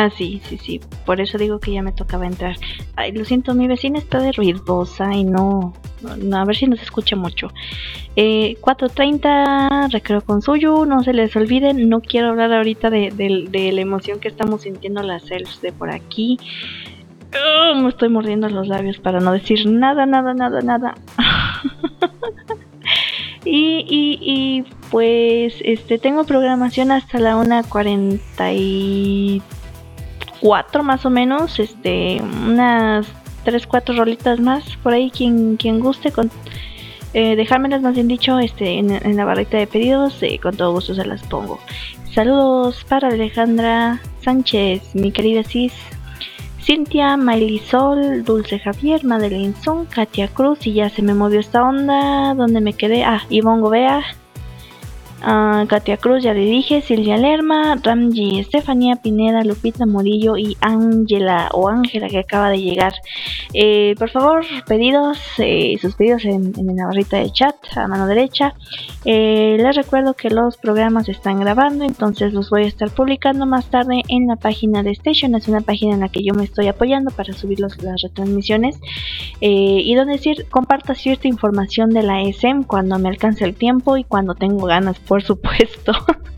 [SPEAKER 5] Sí, por eso digo que ya me tocaba entrar. Ay, lo siento, mi vecina está de ruidosa y no, a ver si nos escucha mucho. 4:30, recreo con Suyu, no se les olviden, no quiero hablar ahorita de la emoción que estamos sintiendo las elfs de por aquí. Me estoy mordiendo los labios para no decir nada. Y pues tengo programación hasta la 1:44 más o menos, unas 3-4 rolitas más por ahí, quien guste dejármelas, más bien dicho, en la barrita de pedidos, con todo gusto se las pongo. Saludos para Alejandra Sánchez, mi querida Cis, Cintia, Miley Sol, Dulce Javier, Madeline Son, Katia Cruz, y ya se me movió esta onda, ¿dónde me quedé? Ivonne Gobea, Katia Cruz, ya le dije, Silvia Lerma, Ramji, Estefanía Pineda, Lupita Murillo y Ángela que acaba de llegar. Por favor, pedidos, sus pedidos en la barrita de chat a mano derecha. Les recuerdo que los programas están grabando, entonces los voy a estar publicando más tarde en la página de Station. Es una página en la que yo me estoy apoyando para subir las retransmisiones, y donde comparto cierta información de la SM cuando me alcance el tiempo y cuando tengo ganas, por supuesto.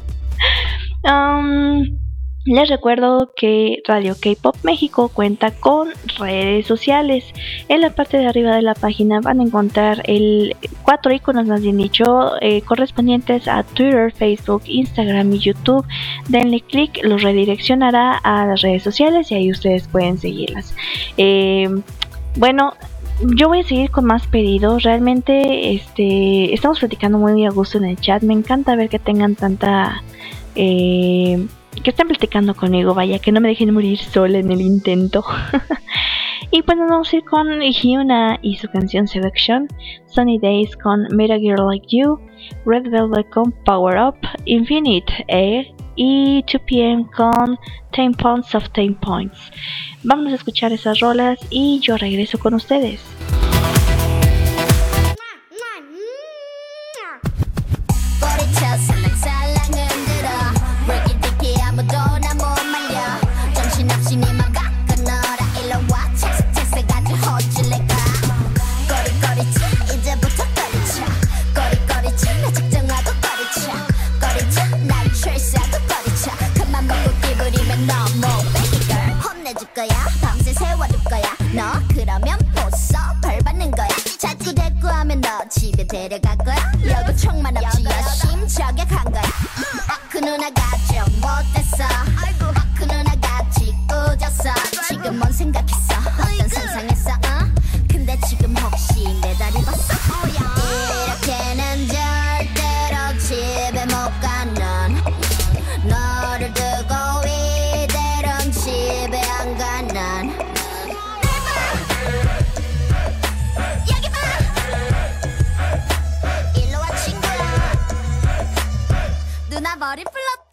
[SPEAKER 5] Les recuerdo que Radio K-Pop México cuenta con redes sociales. En la parte de arriba de la página van a encontrar 4 iconos, más bien dicho, correspondientes a Twitter, Facebook, Instagram y YouTube. Denle clic, los redireccionará a las redes sociales y ahí ustedes pueden seguirlas. Bueno, yo voy a seguir con más pedidos. Realmente estamos platicando muy a gusto en el chat. Me encanta ver que tengan tanta... que están platicando conmigo, vaya, que no me dejen morir sola en el intento. Y pues nos vamos a ir con Hyuna y su canción Seduction, Sunny Days con Made a Girl Like You, Red Velvet con Power Up, Infinite y 2 PM con 10 Points of 10 Points. Vamos a escuchar esas rolas y yo regreso con ustedes.
[SPEAKER 1] 밤새 세워둘 거야. 너 그러면 보소 벌 받는 거야. 자꾸 대꾸하면 너 집에 데려갈 거야. 여고 총만 없지 열심 저격한 거야. 그 누나가 좀 못됐어. 그 누나가 짓궂었어. 지금 뭔 생각했어? 어떤 상상했어? 근데 지금 혹시 내 다리 봤어? 이렇게는 절대로 집에 못 가는 너를 두고 이대로는 집에 안 가는. 여기 봐. 일로 와 친구야. 누나 머리 풀렀다.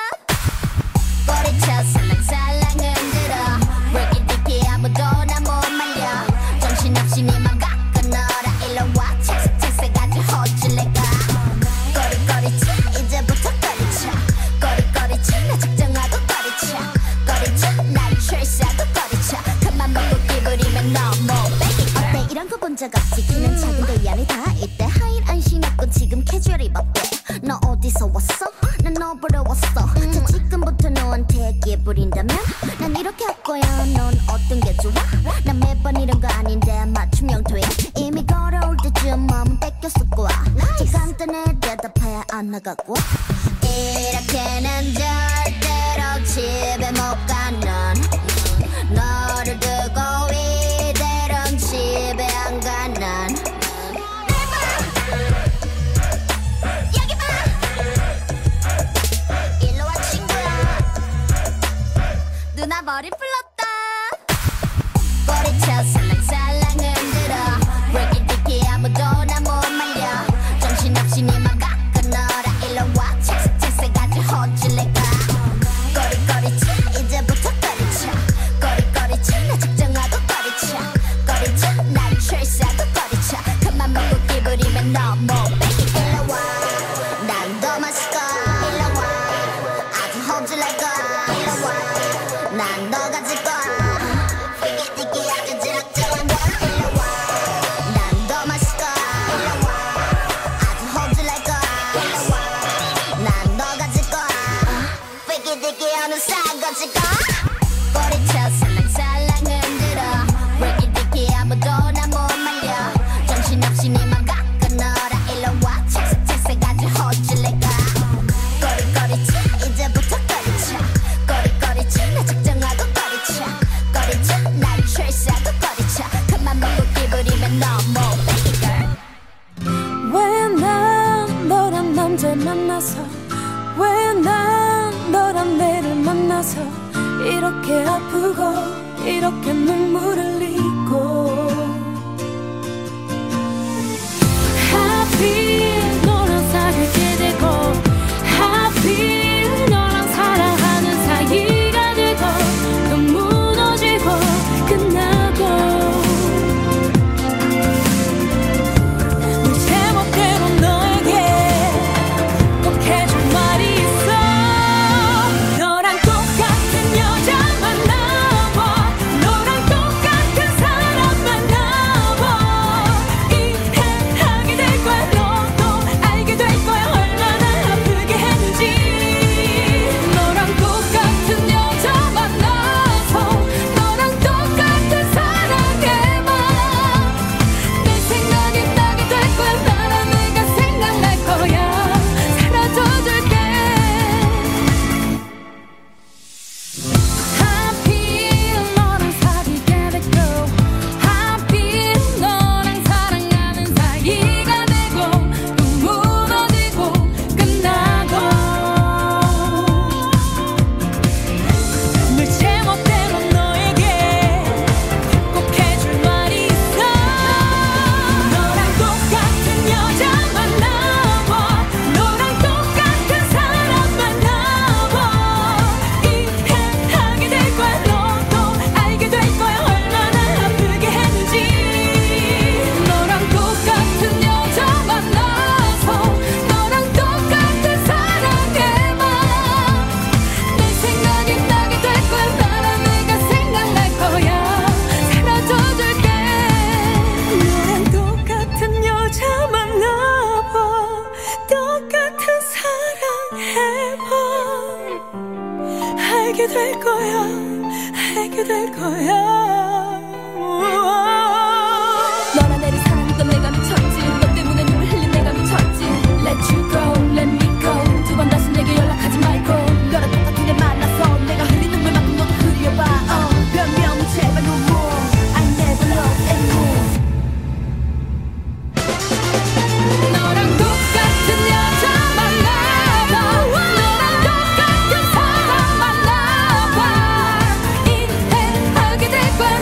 [SPEAKER 1] 꼬리쳐 살랑살랑 흔들어. breaky 아무도 나 못 말려. 정신없이 네 맘 갖고 놀아. 일로 와 책새같이 호질래가. 꼬리꼬리쳐 이제부터 꼬리쳐. 꼬리꼬리쳐 나 작정하고 꼬리쳐. 꼬리쳐 날 철사고 꼬리쳐. 그만 먹고 끼부리면 너무 뺏기. 어때 이런 거 본 적 없지. 기는 작은데 이 안에 다 있대. 하인 안심 없고 지금 캐주얼 입었대. 너 어디서 왔어? 난 너 보러 왔어. 자 지금부터 너한테 끼부린다면 난 이렇게 할 거야. 넌 어떤 게 좋아? 난 매번 이런 거 아닌데 맞춤 영토야. 이미 걸어올 때쯤 마음 뺏겼을 거야. 자 간단해 대답해 안 나가고. 이렇게는 절대로 집에 못 가는 너를 두고 이대로는 집에 안 가는. 여기 봐. 일로 와 친구야. 누나 머리 풀렀다. 꼬리쳐 살랑살랑 흔들어. breaky 아무도 나 못 말려. 정신없이 네 맘 갖고 놀아. 일로 와 책새같이 호질래가. 꼬리꼬리쳐 이제부터 꼬리쳐. 꼬리꼬리쳐 나 작정하고 꼬리쳐. 꼬리쳐 날 철사고 꼬리쳐. 그만 먹고 끼부리면 너무 뺏기. 일로 와 난 더 맛있을 거야. 일로 와 아주 호질래가. 일로 와 날 언제 만나서 왜 난 너란 내를 만나서 이렇게 아프고 이렇게 눈물을 흘리고 하필 너랑 사귀게 되고 하필 너랑 사랑하는 사이가 되고 또 무너지고 끝나고 될 거야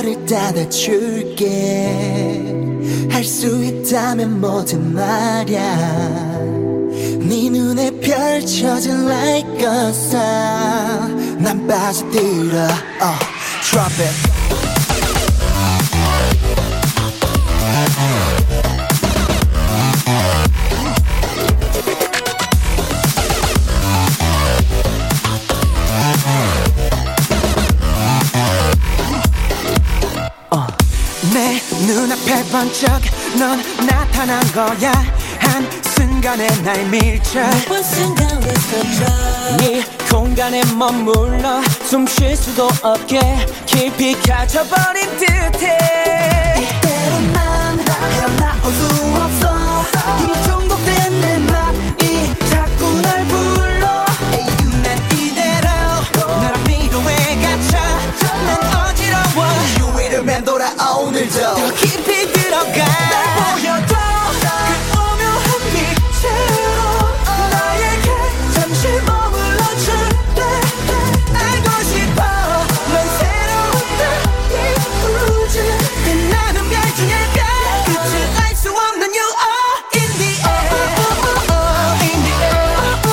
[SPEAKER 10] 너를 따라줄게 할 수 있다면 뭐든 말야 네 눈에 펼쳐진 like a star 난 빠져들어 Drop it 내 눈앞에 번쩍 넌 나타난 거야 한순간에 날 밀쳐 몇 순간에 스쳐 네 공간에 머물러 숨 쉴 수도 없게 깊이 갇혀버린 듯해 이대로 난 헤어나올 수 없어 이미 중독된 내 맘이 자꾸 날 불러 난 이대로 나란 미로에 갇혀 난 어지러워 유위를 맴돌아 오늘도 더 깊이 들어가 날 보여줘 그 오묘한 빛으로 나에게 잠시 머물러줄래 알고 싶어 넌 새로운 나의 우주 빛나는 별 중에 별 끝을 알 수 없는 you are in the air in the air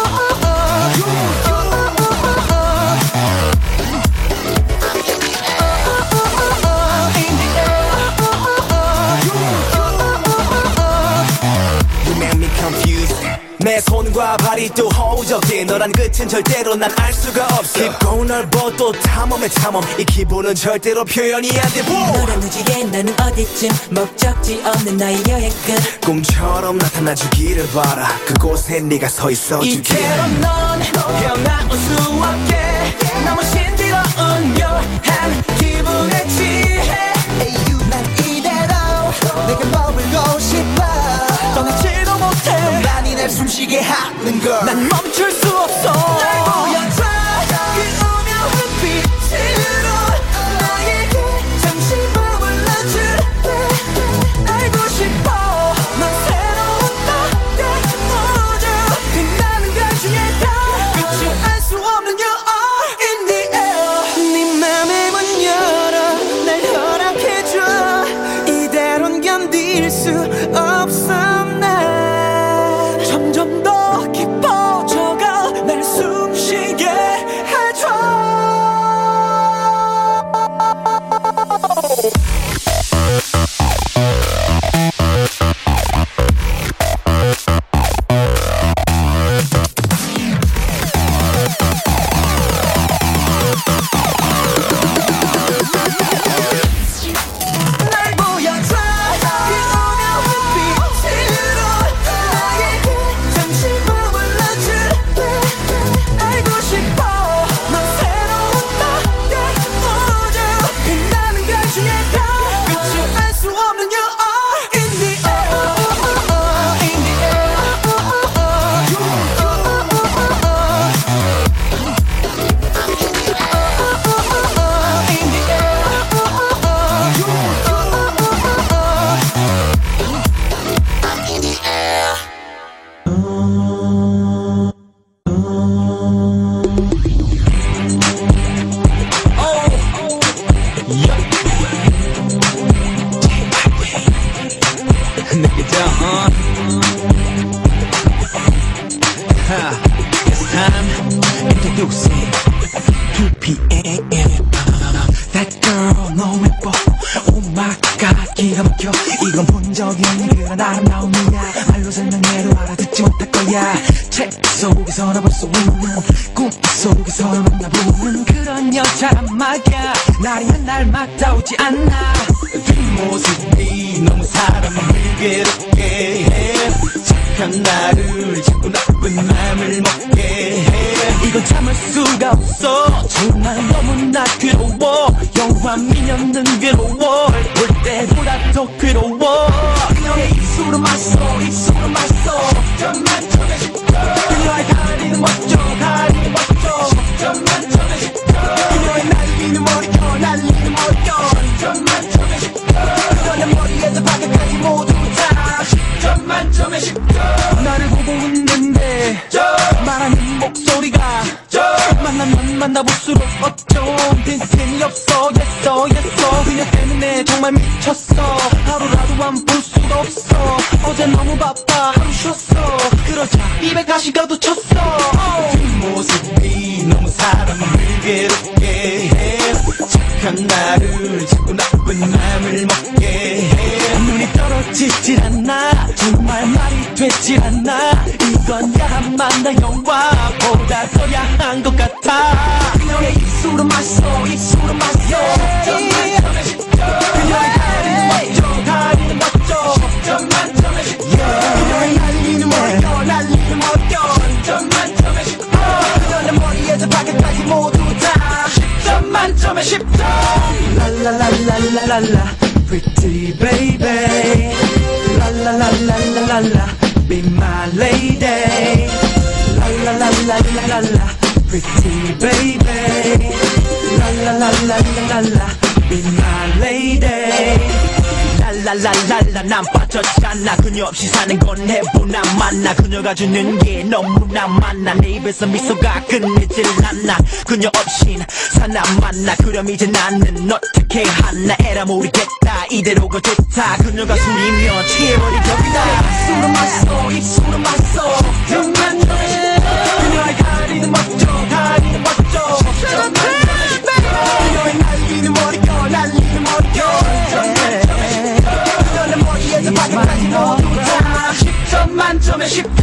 [SPEAKER 10] 내 손과 발이 또 허우적대 너란 끝은 절대로 난 알 수가 없어 깊고 넓어 또 탐험의 탐험 이 기분은 절대로 표현이 안 돼
[SPEAKER 11] 너란 무지개 나는 어디쯤 목적지 없는 나의 여행 끝
[SPEAKER 10] 꿈처럼 나타나주기를 바라 그곳에 네가 서 있어 주길 이대로 넌 헤어나올 수 없게 너무 신비로운 묘한 기분에 취해 난 이대로 내게 머물고 싶어 떠나지도 못해 너만이 날 숨쉬게 하는 걸 난 멈출 수 없어 날 보여줘 그 오묘한 빛으로 나에게 잠시 머물러줄래 알고 싶어 넌 새로운 나의 우주 빛나는 별 중에 별 끝을 알 수 없는 you are in the air 네 맘의 문 열어 날 허락해줘 이대로는 견딜 수 없어 점점 더 깊어져가 날 숨쉬게 해줘 날 보여줘 그 오묘한 빛으로 나에게 잠시 머물러줄래 알고 싶어 넌 새로운 나의 우주 빛나는 별 중에 별 끝을 알 수 없는 you are in the air in the air in the
[SPEAKER 9] It's time introducing PPAM That girl 너무 예뻐 Oh my god 기가 막혀 이건 본 적이 없는 그런 아름다운 미야 말로 설명해도 알아듣지 못할 거야 책 속에서나 볼 수 있는 꿈 속에서나 만나보는 그런 여자란 말야 날이 한 날 맞다오지 않아 뒷모습이 너무 사람을 괴롭게 해 착한 나를 자꾸 나쁜 맘을 먹게 해 이건 참을 수가 없어 정말 너무나 괴로워 영화 미녀는 괴로워 볼 때보다 더 괴로워 그녀의 입술은 맛있어 입술은 맛있어 점만 쳐내시켜 그녀의 다리는 멋져 다리는 멋져 점만 쳐내시켜 그녀의 날리는 머리켜 날리는 머리켜 점만 쳐내시켜 그녀의 머리에서 발끝까지 모두 다 점만 쳐
[SPEAKER 10] 만점에 10점 나를 보고 웃는데 말하는 목소리가 만나면 만나볼수록 어쩜 빈틈이 없어 yes 그녀 때문에 정말 미쳤어 하루라도 안 볼 수가 없어 어제 너무 바빠 하루 쉬었어 그러자 입에 가시가도 쳤어 뒷모습이 너무 사람을 괴롭게 해 착한 나를 자꾸 나쁜 맘을 먹게 해 눈이 떨어지질 않아 정말 말이 되질 않아 이건 야만 나 영화보다 더 야한 것 같아 그녀의 입술은 맛있어 입술은 맛있어 10점 만점에 10점 그녀의 다리는 멋져 10점 만점에 10점 그녀의 날리는 머리결 날리는 머리결 10점 만점에 10점 그녀의 머리에서 발끝까지 모두 다 10점 만점에 10점 랄랄랄랄랄라 pretty baby 랄랄랄랄랄라 be my lady 랄랄랄랄랄라 pretty baby 랄랄랄랄랄라 be my lady 랄랄랄랄라 난 빠졌잖아 그녀 없이 사는 건 해보나 만나 그녀가 주는 게 너무나 많아 내 입에서 미소가 끊이질 않아 그녀 없인 사나 만나 그럼 이제 나는 어떻게 하나 에라 모르겠다 이대로가 좋다 그녀가 술이면 취해버릴 겁니다 입술은 맛있어 입술은 맛있어 정말 그녀의 다리는 멋져 다리는 멋져 그녀의 날리는 머리결 날리는 머리결 그녀의 머리에서 발끝까지 모두 다 10점 만점에 10점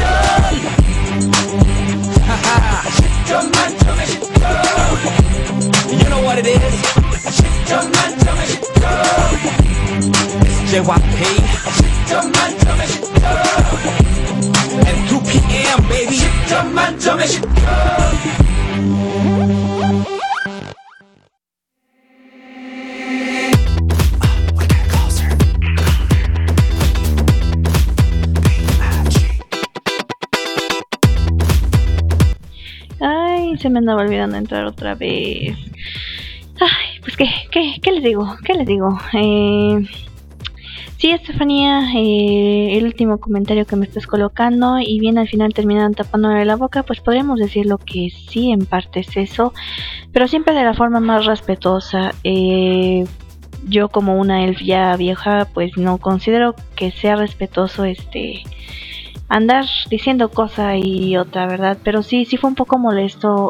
[SPEAKER 10] 10점 만점에 10점 You know what it is 10점 만점에 10점 It's JYP 10점 만점에 10점 And 2PM baby 10점 만점에 10점
[SPEAKER 5] Ay, se me andaba olvidando entrar otra vez. Ay, pues ¿qué les digo? ¿Qué les digo? Sí, Estefanía, el último comentario que me estás colocando y bien al final terminaron tapándole la boca, pues podríamos decir lo que sí en parte es eso, pero siempre de la forma más respetuosa. Yo como una elf ya vieja, pues no considero que sea respetuoso andar diciendo cosa y otra, ¿verdad? Pero sí fue un poco molesto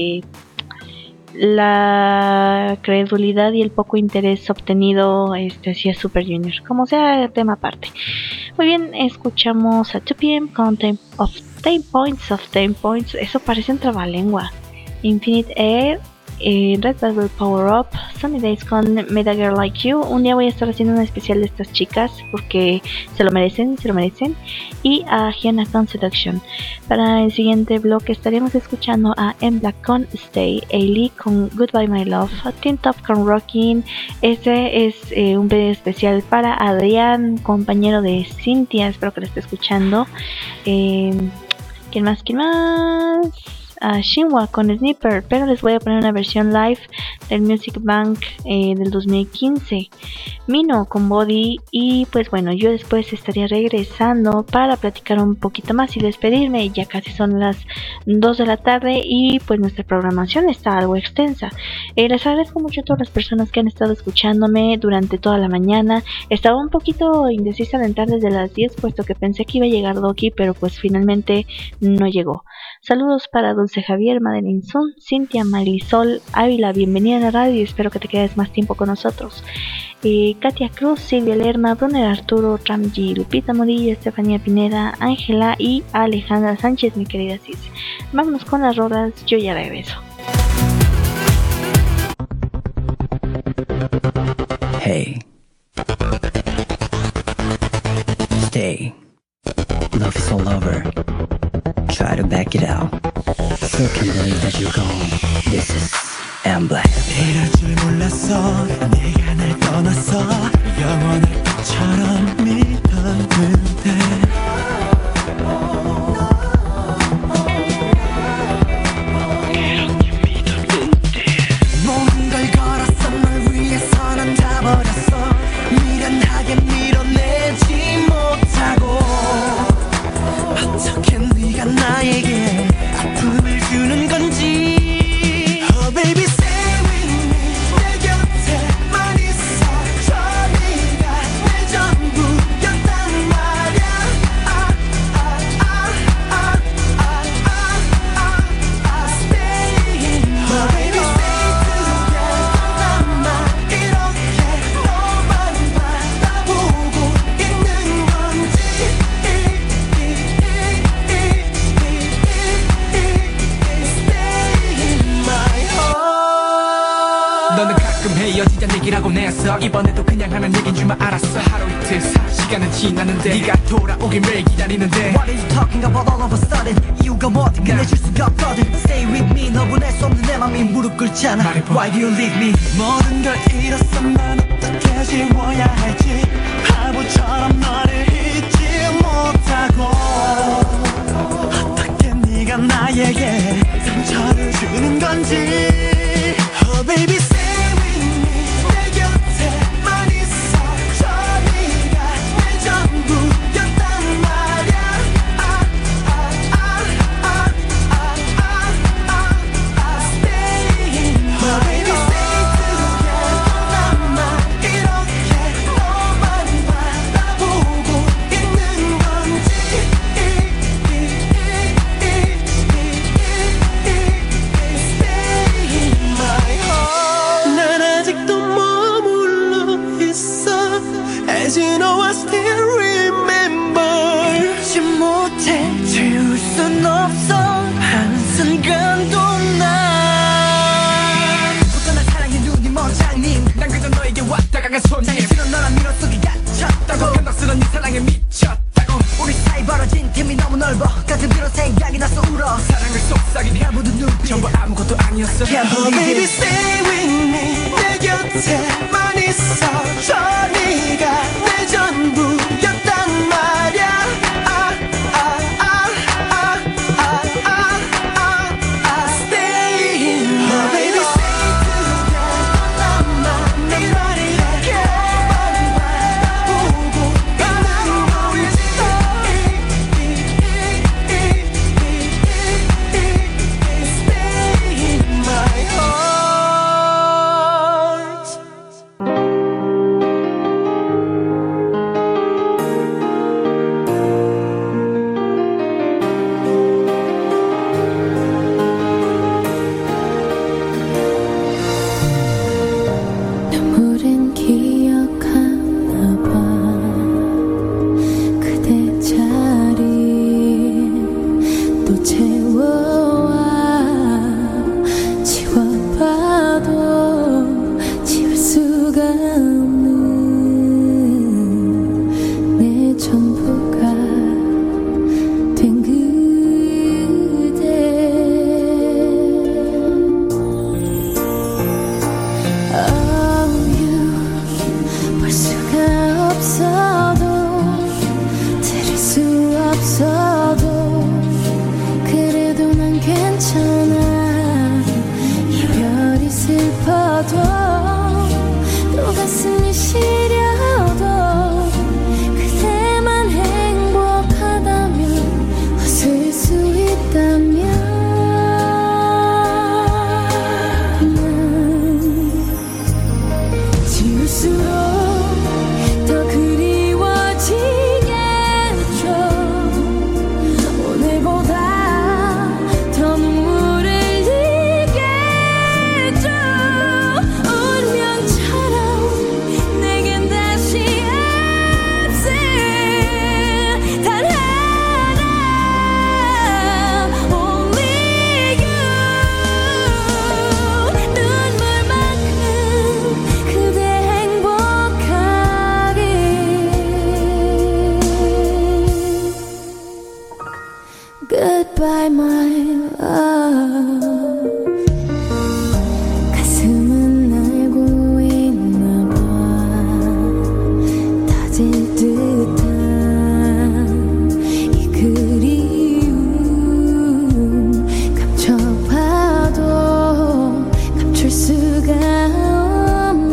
[SPEAKER 5] la credulidad y el poco interés obtenido hacia Super Junior, como sea tema aparte. Muy bien, escuchamos a 2PM con Time Points, eso parece un trabalengua. Infinite Air, Red Velvet Power Up, Sunny Days con Made a Girl Like You. Un día voy a estar haciendo un especial de estas chicas porque se lo merecen. Y a Hyuna con Seduction. Para el siguiente bloque estaremos escuchando a M Black con Stay, Ailey con Goodbye My Love, Teen Top con Rockin'. Este es un video especial para Adrián, compañero de Cintia, espero que lo esté escuchando. ¿Quién más? A Shinhwa con Sniper, pero les voy a poner una versión live del Music Bank del 2015. Mino con Body. Y pues bueno, yo después estaría regresando para platicar un poquito más y despedirme. Ya casi son las 2 de la tarde y pues nuestra programación está algo extensa. Les agradezco mucho a todas las personas que han estado escuchándome durante toda la mañana. Estaba un poquito indecisa de entrar desde las 10 puesto que pensé que iba a llegar Doki, pero pues finalmente no llegó. Saludos para Dulce Javier, Madeline Sun, Cintia, Marisol, Ávila, bienvenida a la radio y espero que te quedes más tiempo con nosotros. Katia Cruz, Silvia Lerma, Brunner Arturo, Ramji, Lupita Morilla, Estefanía Pineda, Ángela y Alejandra Sánchez, mi querida Cis. Vámonos con las rolas, yo ya regreso.
[SPEAKER 12] Hey, stay, love is all over. Try to back it out. Still can't believe that you're gone. This is M Black.
[SPEAKER 10] 이럴 줄 몰랐어. 내가 날 떠났어. 영원할 것처럼 믿었는데. 모든 걸 걸었어. 널 위해서 난 다 버렸어. 미련하게 밀어내지 못하고.
[SPEAKER 6] 약속이라고 냈어. 이번에도 그냥 하는 얘긴 줄만 알았어. 하루 이틀 시간은 지났는데 네가 돌아오길 매일 기다리는데
[SPEAKER 4] What are you talking about all of a sudden? 이유가 뭐든 끝내줄 수가 없거든. Stay with me. 너 보낼 수 없는 내 맘이 무릎 꿇잖아. Why do you leave me?
[SPEAKER 6] 모든 걸 잃었어. 난 어떻게 지워야 할지 바보처럼 너를 잊지 못하고 어떻게 네가 나에게 상처를 주는 건지. Oh baby stay with me. 내 곁에만 있어. 저 네가 내 전부였단 말야. Stay in my baby stay together. 나만 이렇게 너만 바라보고 있는 건지. Stay in my heart. 난 아직도 머물러 있어. As you know I still remember.
[SPEAKER 4] 잊지 못해 지울 순 없어 한순간도 난 누가 날 사랑해 눈이 먼 장님.
[SPEAKER 6] 난 그저 너에게 왔다 강한 손님.
[SPEAKER 4] 싫은 너란 미로 속에 갇혔다고.
[SPEAKER 6] 변덕스런 네 사랑에 미쳤다고.
[SPEAKER 4] 우리 사이 벌어진 틈이 너무 넓어. 가슴 비로 생각이 나서 울어.
[SPEAKER 6] 사랑을 속삭이네
[SPEAKER 4] 아무도 눈빛
[SPEAKER 6] 전부 아무것도 아니었어.
[SPEAKER 4] Can't
[SPEAKER 6] Oh
[SPEAKER 4] believe
[SPEAKER 6] baby
[SPEAKER 4] it.
[SPEAKER 6] stay with me. 내 곁에만 있어. 저 네가 내 전부였단 말야. Stay in my baby stay together. 나만 이렇게 너만 바라보고 있는 건지. Stay in my heart.
[SPEAKER 1] 눈물은 기억하나 봐. 그대 자리 또 채워와. 지워봐도 지울 수가 없는 내 전부가 된 그대. Oh you 볼 수가 없어도 들을 수 없어도 그래도 난 괜찮아. 이별이 슬퍼도 또 가슴이 시려도 그대만 행복하다면 웃을 수 있다면 난 지울수록 더 그리워지겠죠. 오늘보다 더 눈물을 흘리겠죠. 운명처럼 내겐 다시 없을 단 하나 Only you. 눈물만큼 그대 행복하길. Goodbye my love. 가슴은 알고 있나 봐. 터질 듯한 이 그리움 감춰봐도 감출 수가 없는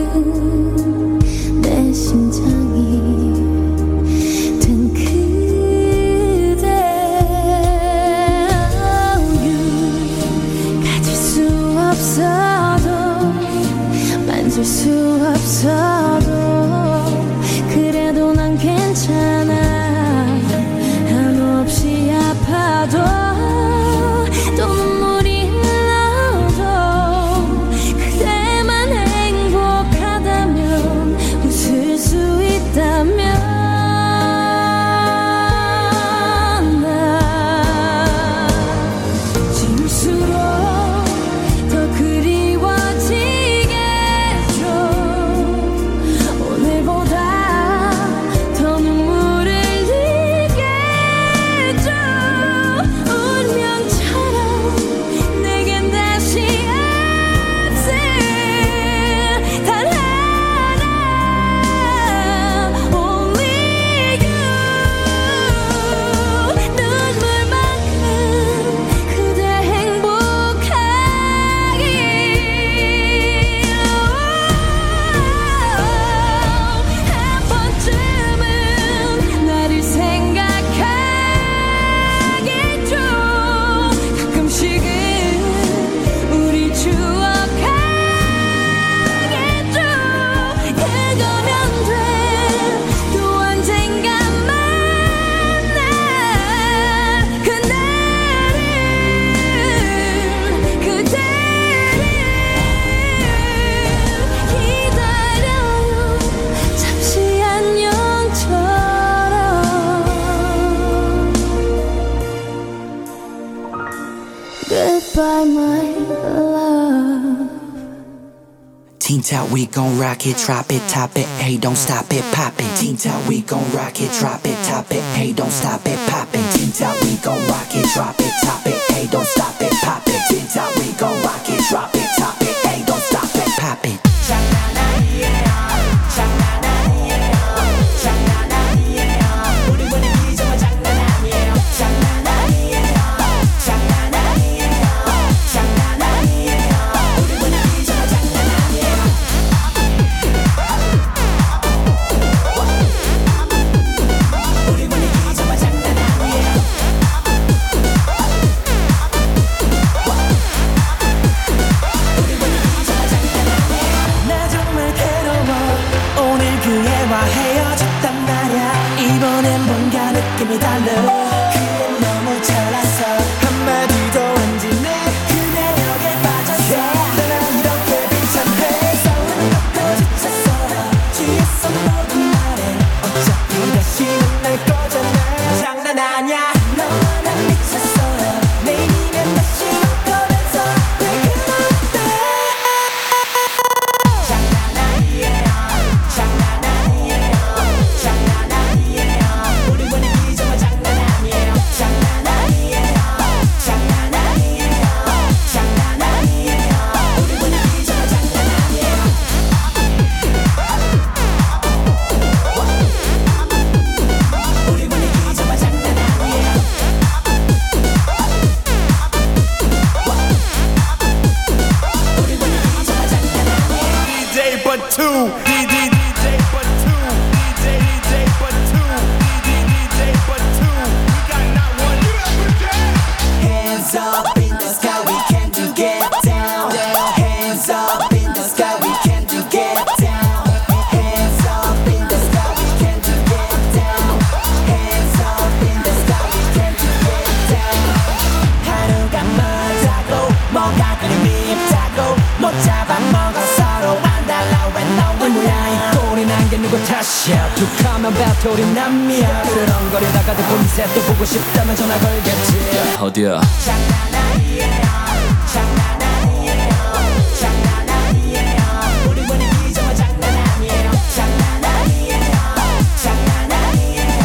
[SPEAKER 1] 내 심장이 된 그대. Oh, you by my love.
[SPEAKER 11] Teen Top, we gon' rock it, drop it, top it, hey, don't stop it, pop it. Teen Top, we gon' rock it, drop it, top it, hey, don't stop it, pop it. Teen Top, we gon' rock it, drop it, top it, hey, don't stop it, pop it. Teen Top, we gon' rock it, drop it, top it, hey, don't stop it, pop it.
[SPEAKER 10] 툭하면 배터리 남이야 그렁거리다가도 본새 또 보고 싶다면 전화 걸겠지
[SPEAKER 8] 어디야
[SPEAKER 10] 장난 아니에요 장난 아니에요 장난 아니에요 우리 분위기 정말 장난 아니에요 장난 아니에요 장난 아니에요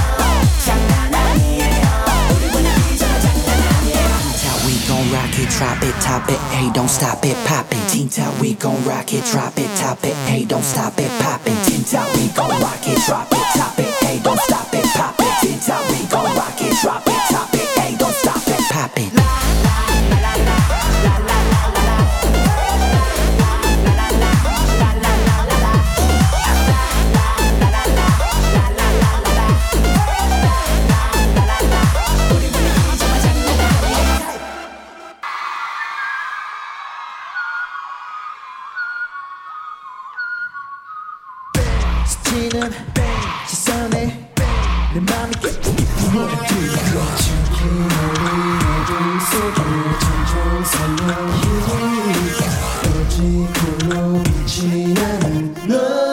[SPEAKER 10] 장난 아니에요 우리 분위기 정말 장난 아니에요
[SPEAKER 11] Teen we gon' rock it, drop it, top it, hey, don't stop it, pop it. Teen we gon' rock it, drop it, top it, hey, don't stop it, pop it. Teen we gon' rock it, drop it, top it, hey, don't stop it, pop it. Teen we gon' rock it, drop it, top it, hey, don't stop it, pop it.
[SPEAKER 10] 스치는 시선에 내 맘이 노래 들려 어린 속에 점점 설명이 오직 홀로 빛이 나는 너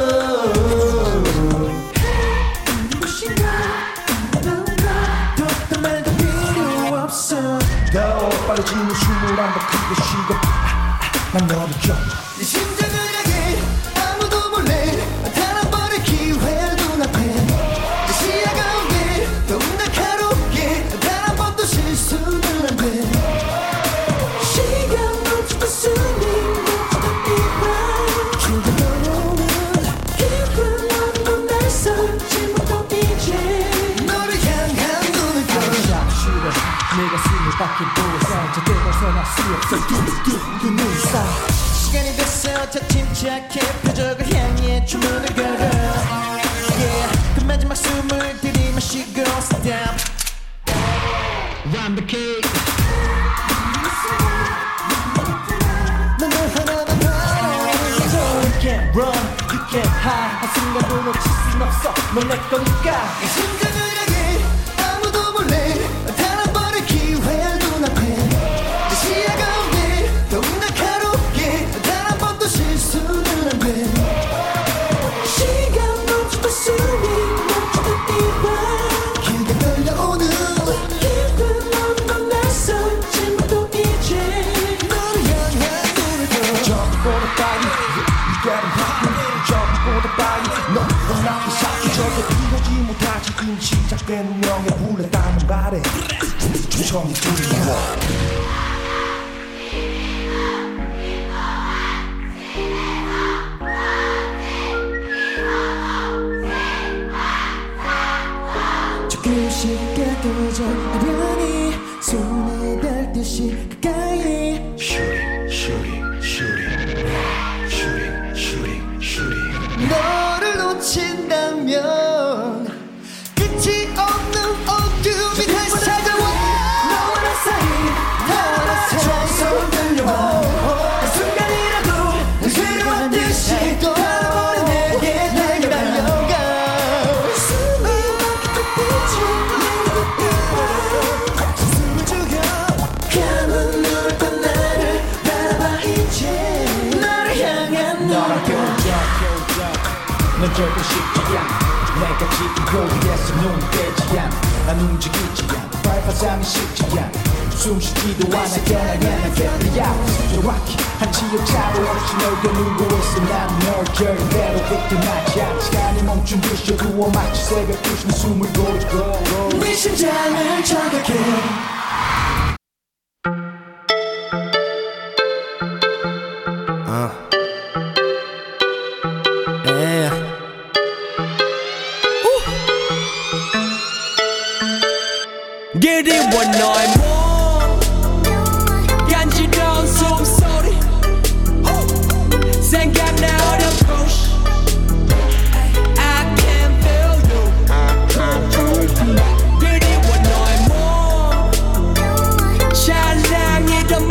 [SPEAKER 10] 더 말도 필요 없어 더 빠르지는 숨을 한번 크게 쉬고 난 너를 줘 내 심장을 향해 아무도 몰래 단 한 번의 기회 눈앞에 내 시야 가운데 더욱 날카롭게 단 한 번도 실수는 안돼 시간 멈추고 숨이 멈추던 이밤 지금 너는 기분 너무 낯선 지금부터 이제 너를 향한 눈을 감아 싫어 내 가슴을 밖에 보여 저 때가서 수 없어 두 눈싸 시간이 됐어 더 침착해 표적을 향해 주문을 걸어 yeah. 그 마지막 숨을 들이마시고 stop 완벽해 넌 하나도 바라보는 You can't run, you can't hide 한순간도 놓칠 순 없어 넌 내 거니까 이 순간을 향해 아무도 몰래 단 한 번의 기회 눈앞에 내 시야 가운데 더욱 날카롭게 단 한 번도 실수는 안돼 시간 멈추고 숨이 멈추던 이밤 길게 떨려오는 기분 너무 낯선 지금부터 이제
[SPEAKER 3] 말해 정이 둘이야
[SPEAKER 10] 조금씩 가까워져 나란히 손에 닿을 듯이 가까이 너를 놓친다면 끝이 없는 어둠이 다시 찾아와 너와 나 사이 너와 나 사이 손 들려와 순간이라도 새로운 듯이 또 바라보는 내게 내게 달려가 숨이 멈춘 숨을 죽여 감은 눈을 떠 나를 바라봐 이제 나를 향한 너랑
[SPEAKER 3] 넌 절대 쉽지 않아 내가 지금 거기에서 눈 떼지 않아 난 움직이지 않아 발바닥이 쉽지 않아 숨쉬지도 않아 깨나게 get out 정확히 한 치의 차로 없이 널 겨누고 있어 난 널 절대로 victim하지 않아 시간이 멈춘 듯이 누워 마치 새벽 2시 숨을 고르고
[SPEAKER 10] 네 심장을 저격해
[SPEAKER 6] 그리워 너의 몸 간지러운 숨소리 생각나 어렴 push I can feel you 그리워 너의 몸 찬란히던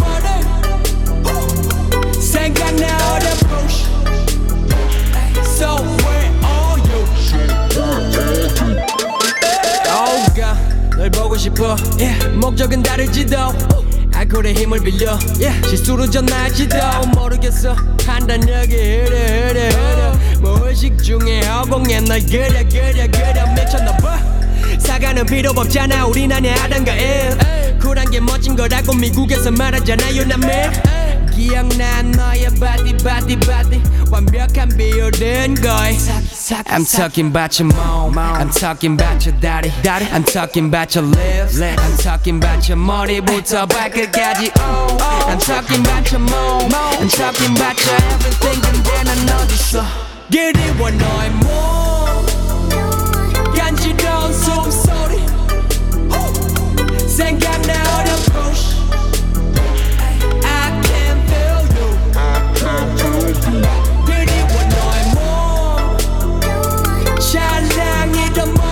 [SPEAKER 6] 머리 생각나 어렴 push So where are you Oh God 널 보고 싶어 목적은 다를지도 알코올의 힘을 빌려 실수로 전할지도 모르겠어 판단력이 흐려 무의식 중에 허공에 널 그려 미쳤나봐 사과는 필요 없잖아 우린 아냐 하던가 쿨한 게 멋진 거라고 미국에서 말하잖아요 남매 기억나 너의 body 완벽한 비율은 거의 I'm talking about your mom I'm talking about your daddy I'm talking about your lips I'm talking about your 머리부터 발끝까지 I'm talking about your mom I'm talking about your everything 근데 난 어딨어 그리워 너의 몸 간지러운 숨소리 생각나 어렴 push I can feel you 그리워 너의 몸 찬란히던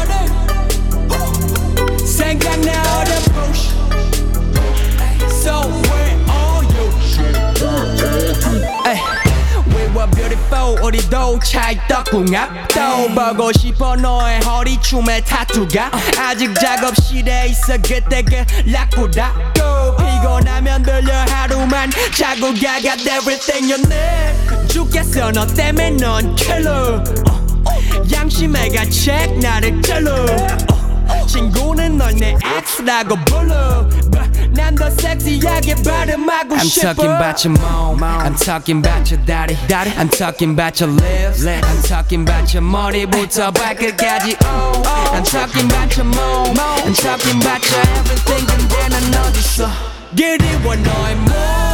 [SPEAKER 6] 머리 생각나 어렴 push So where are you We were beautiful 우리도 찰떡궁 앞도 보고 싶어 너의 허리춤에 타투가 아직 작업실에 있어 그때 그 락보다도 피곤하면 들려 하루만 자고 I got everything you need 죽겠어 너 때문에 넌 killer 양심해가 check 나를 찔러 친구는 널 내 X라고 불러 난 더 섹시하게 발음하고 싶어 I'm talking about your mom I'm talking about your daddy I'm talking about your lips I'm talking about your 머리부터 발끝까지 I'm talking about your mom I'm talking about your everything 근데 난 어딨어 그리워 너의 몸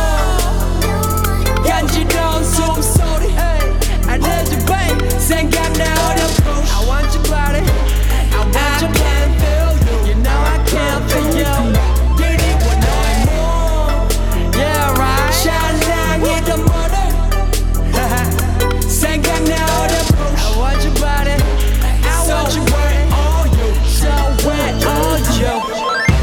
[SPEAKER 6] 간지러운 숨소리 I need you babe 생각나 어렴 push I want your body I want your can feel you You know I can't feel you 그리워 너의 몸 Yeah right 찬란히던 머리 생각나 어렴 push I want your body I want you where are you So where are you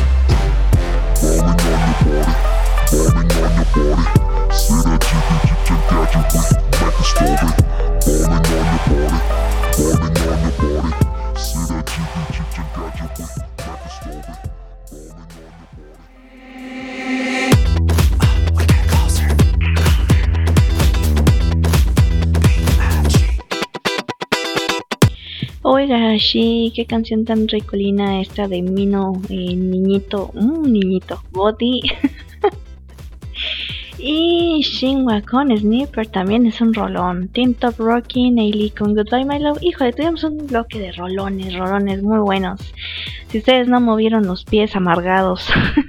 [SPEAKER 5] Oiga, sí, qué canción tan ricolina esta de Mino, niñito, Body. Y Shinhwa con Sniper también es un rolón. Teen Top Rockin', Ailey con Goodbye My Love. Híjole, tuvimos un bloque de rolones muy buenos. Si ustedes no movieron los pies amargados.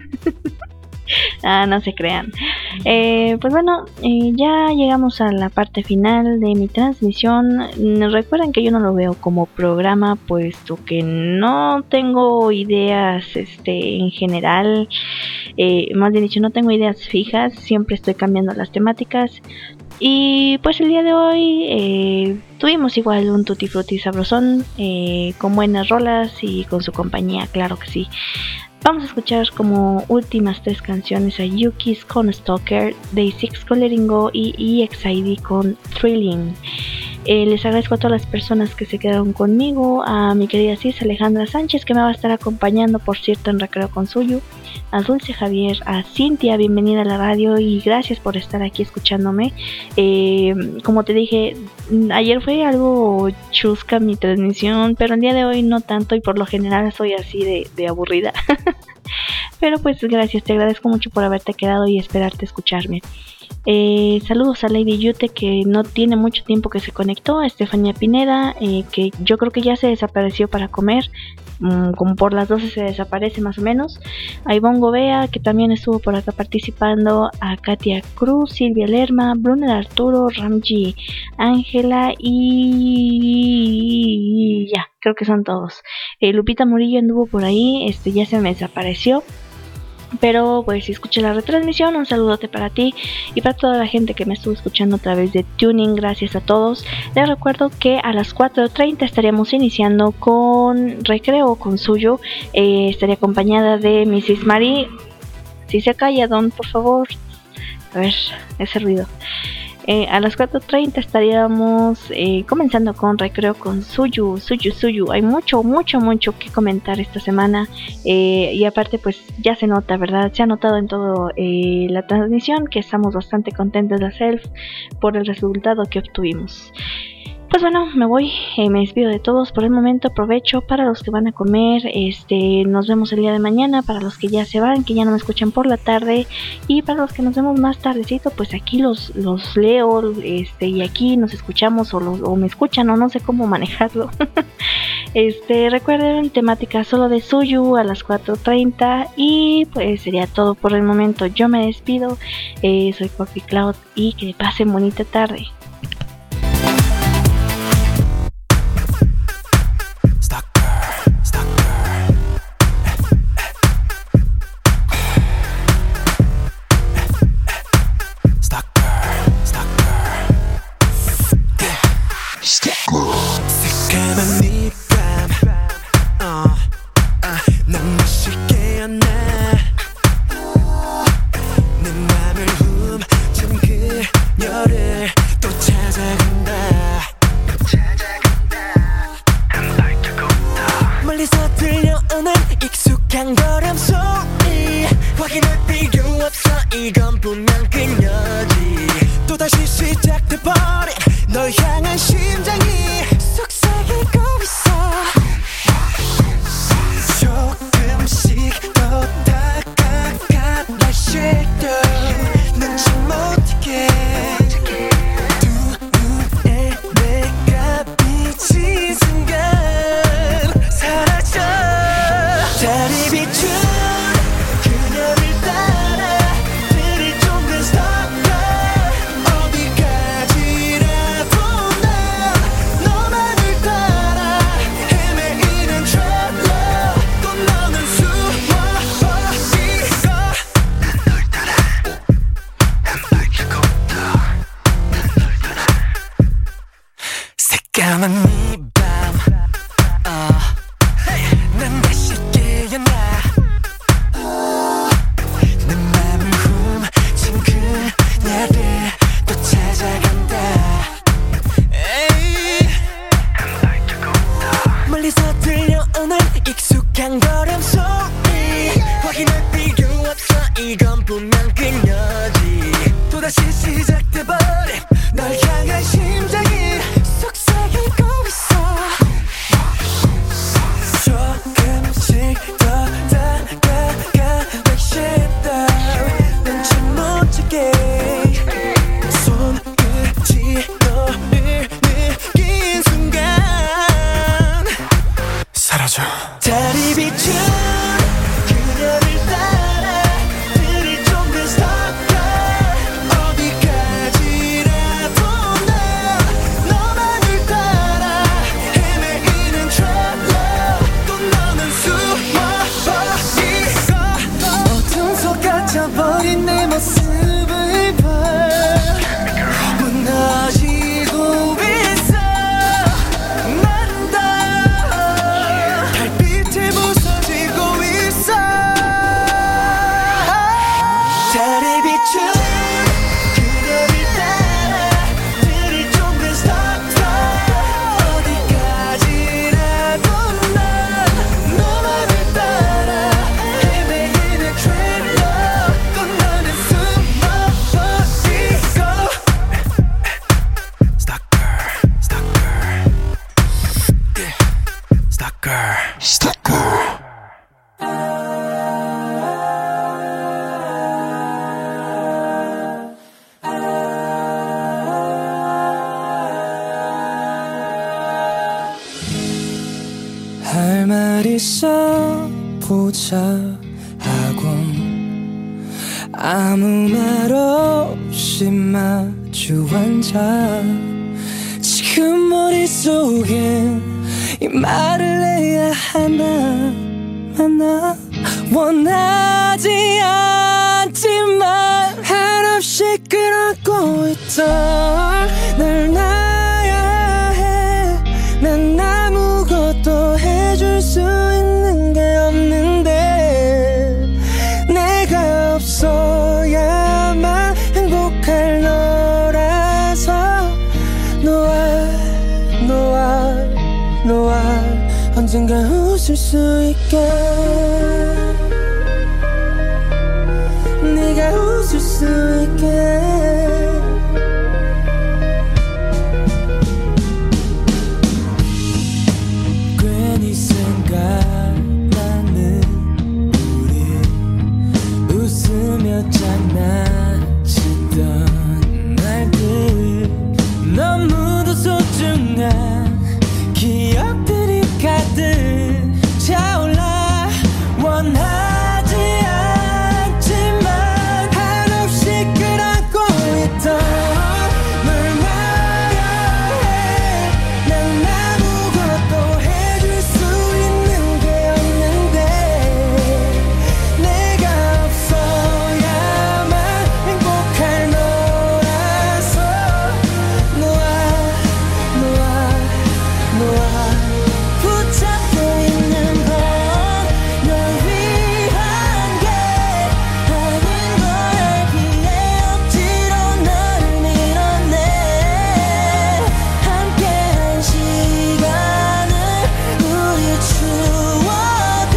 [SPEAKER 5] No se crean. Pues bueno, ya llegamos a la parte final de mi transmisión. Recuerden que yo no lo veo como programa, puesto que no tengo ideas en general. Más bien dicho, no tengo ideas fijas. Siempre estoy cambiando las temáticas. Y pues el día de hoy tuvimos igual un tutti frutti sabrosón, con buenas rolas y con su compañía, claro que sí. Vamos a escuchar como últimas 3 canciones a Yukis con Stalker, Day6 con Letting Go y EXID con Thrilling. Les agradezco a todas las personas que se quedaron conmigo, a mi querida Cis Alejandra Sánchez, que me va a estar acompañando, por cierto, en Recreo con Suyu, a Dulce Javier, a Cintia, bienvenida a la radio y gracias por estar aquí escuchándome. Como te dije, ayer fue algo chusca mi transmisión, pero el día de hoy no tanto, y por lo general soy así de aburrida. Pero pues gracias, te agradezco mucho por haberte quedado y esperarte escucharme. Saludos a Lady Yute, que no tiene mucho tiempo que se conectó, a Estefanía Pineda, que yo creo que ya se desapareció para comer, como por las 12 se desaparece más o menos, a Ivonne Gobea, que también estuvo por acá participando, a Katia Cruz, Silvia Lerma, Brunner Arturo, Ramji, Ángela y ya, creo que son todos. Lupita Murillo anduvo por ahí, ya se me desapareció. Pero pues si escuché la retransmisión, un saludote para ti y para toda la gente que me estuvo escuchando a través de Tuning, gracias a todos. Les recuerdo que a las 4:30 estaríamos iniciando con Recreo con Suyo. Estaría acompañada de Mrs. Marie. Si se calla, Don, por favor. A ver, ese ruido. A las 4:30 estaríamos comenzando con Recreo con Suyu. Hay mucho que comentar esta semana, y aparte pues ya se nota, ¿verdad? Se ha notado en todo la transmisión que estamos bastante contentos de Self por el resultado que obtuvimos. Pues bueno, me voy, me despido de todos por el momento. Aprovecho para los que van a comer, nos vemos el día de mañana. Para los que ya se van, que ya no me escuchan por la tarde, y para los que nos vemos más tardecito, pues aquí los leo, y aquí nos escuchamos o me escuchan, o no sé cómo manejarlo. Recuerden, temática solo de Suyu a las 4:30, y pues sería todo por el momento. Yo me despido, soy Poppy Cloud, y que pasen bonita tarde.
[SPEAKER 10] 다리 비춘
[SPEAKER 13] 있어 보자 하고 아무 말 없이 마주 앉아 지금 머릿속엔 이 말을 해야 하나 마나 원하지 않지만 한없이 끌어안고 있던 널 놔야 해. 난 아무것도 해줄 수 있는 게 없는데 내가 없어야만 행복할 너라서 너와 언젠가 웃을 수 있게 네가 웃을 수 있게 괜히 생각나는 우리 웃으며 장난치던 날들 너무도 소중한 기억들이 가득 차올라 원하지 않지만 한없이 끌어안고 있던 널 놔야 해. 난 아무것도 해줄 수 있는 게 없는데 내가 없어야만 행복할 너라서 너와 붙잡고 있는 건 널 위한 게 아닌 걸 알기에 억지로 너를 밀어내 함께한 시간을 우리 추억은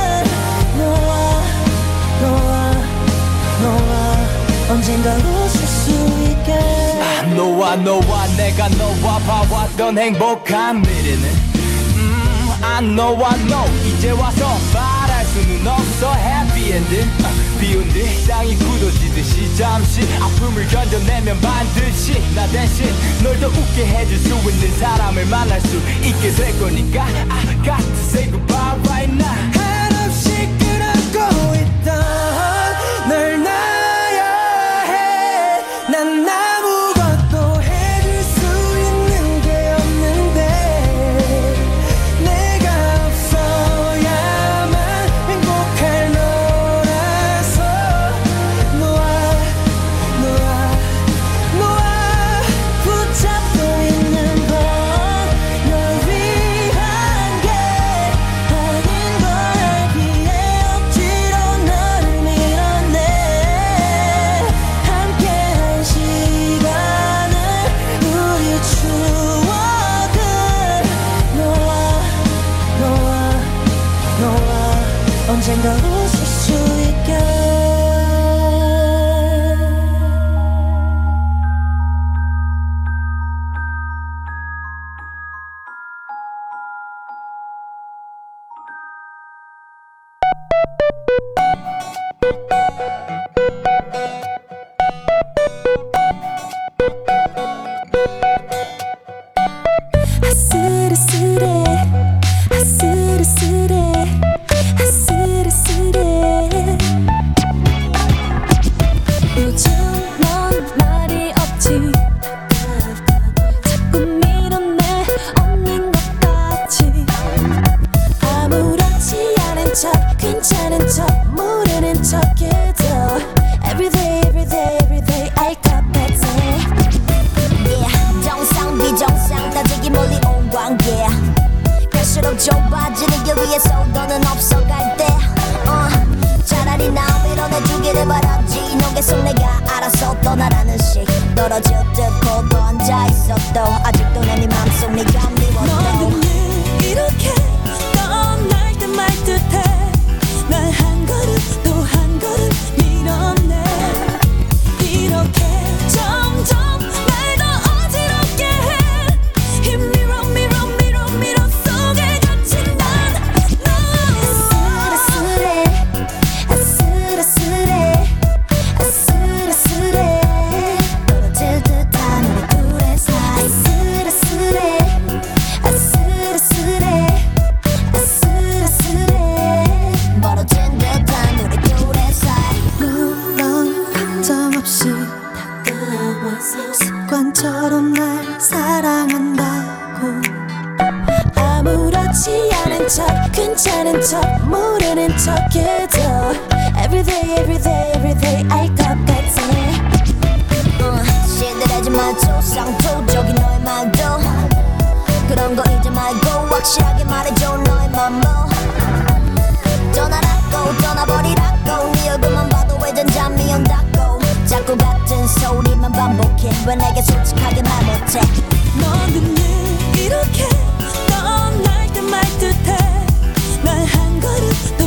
[SPEAKER 13] 너와 언젠가 웃을 수 있게
[SPEAKER 10] 너와 내가 너와 봐왔던 행복한 미래는 I know 이제 와서 말할 수는 없어 happy ending 비운 뒤 땅이 굳어지듯이 잠시 아픔을 견뎌내면 반드시 나 대신 널 더 웃게 해줄 수 있는 사람을 만날 수 있게 될 거니까 I got to say goodbye right now
[SPEAKER 13] 한없이 끌어안고 있던 널 놔야 해. 난 아무것도 해줄 수 있는 게 없는데 내가 없어야만 행복할 너라서 너와 붙잡고 있는 건 널 위한 게 아닌 걸 알기에 억지로 너를 밀어내 함께한 시간을 우리 추억은 너와 언젠가 웃을 수 있게 아슬아슬해 요즘 넌 말이 없지 자꾸 밀어내 없는 것 같지 아무렇지 않은 척 괜찮은 척 모르는 척해도 Everyday I got better Yeah 정상 비정상 따지기 멀리 온 관계 갈수록 좁아지는 길 위에서 너는 없어갈 때 차라리 나 밀어내주기를 바라지 너 계속 내가 알아서 떠나라는 식 떨어져 듣고 앉아있어도 아직도 내 네 맘속 네가 미워도 너는 늘 이렇게 떠날 듯 말 듯해 날 한 걸음 또 한 걸음 밀어내 이렇게 점점 날 더 어지럽게 해 이 mirror 속에 갇힌 난 아슬아슬해 떨어질 듯한 우리 둘의 사이 아슬아슬해 너처럼 날 사랑한다고 아무렇지 않은 척 괜찮은 척 모르는 척해도 Everyday everyday everyday 알 것 같아 신들하지 마 초상토적인 너의 말도 그런 거 이제 말고 확실하게 말해줘 너의 맘 뭐 떠나라고 떠나버리라고 네 얼굴만 봐도 왜 잠이 온다고 자꾸 같은 소리만 반복해 왜 내게 솔직하게 말 못해 너는 늘 이렇게 떠날 듯 말 듯해 날 한 걸음 더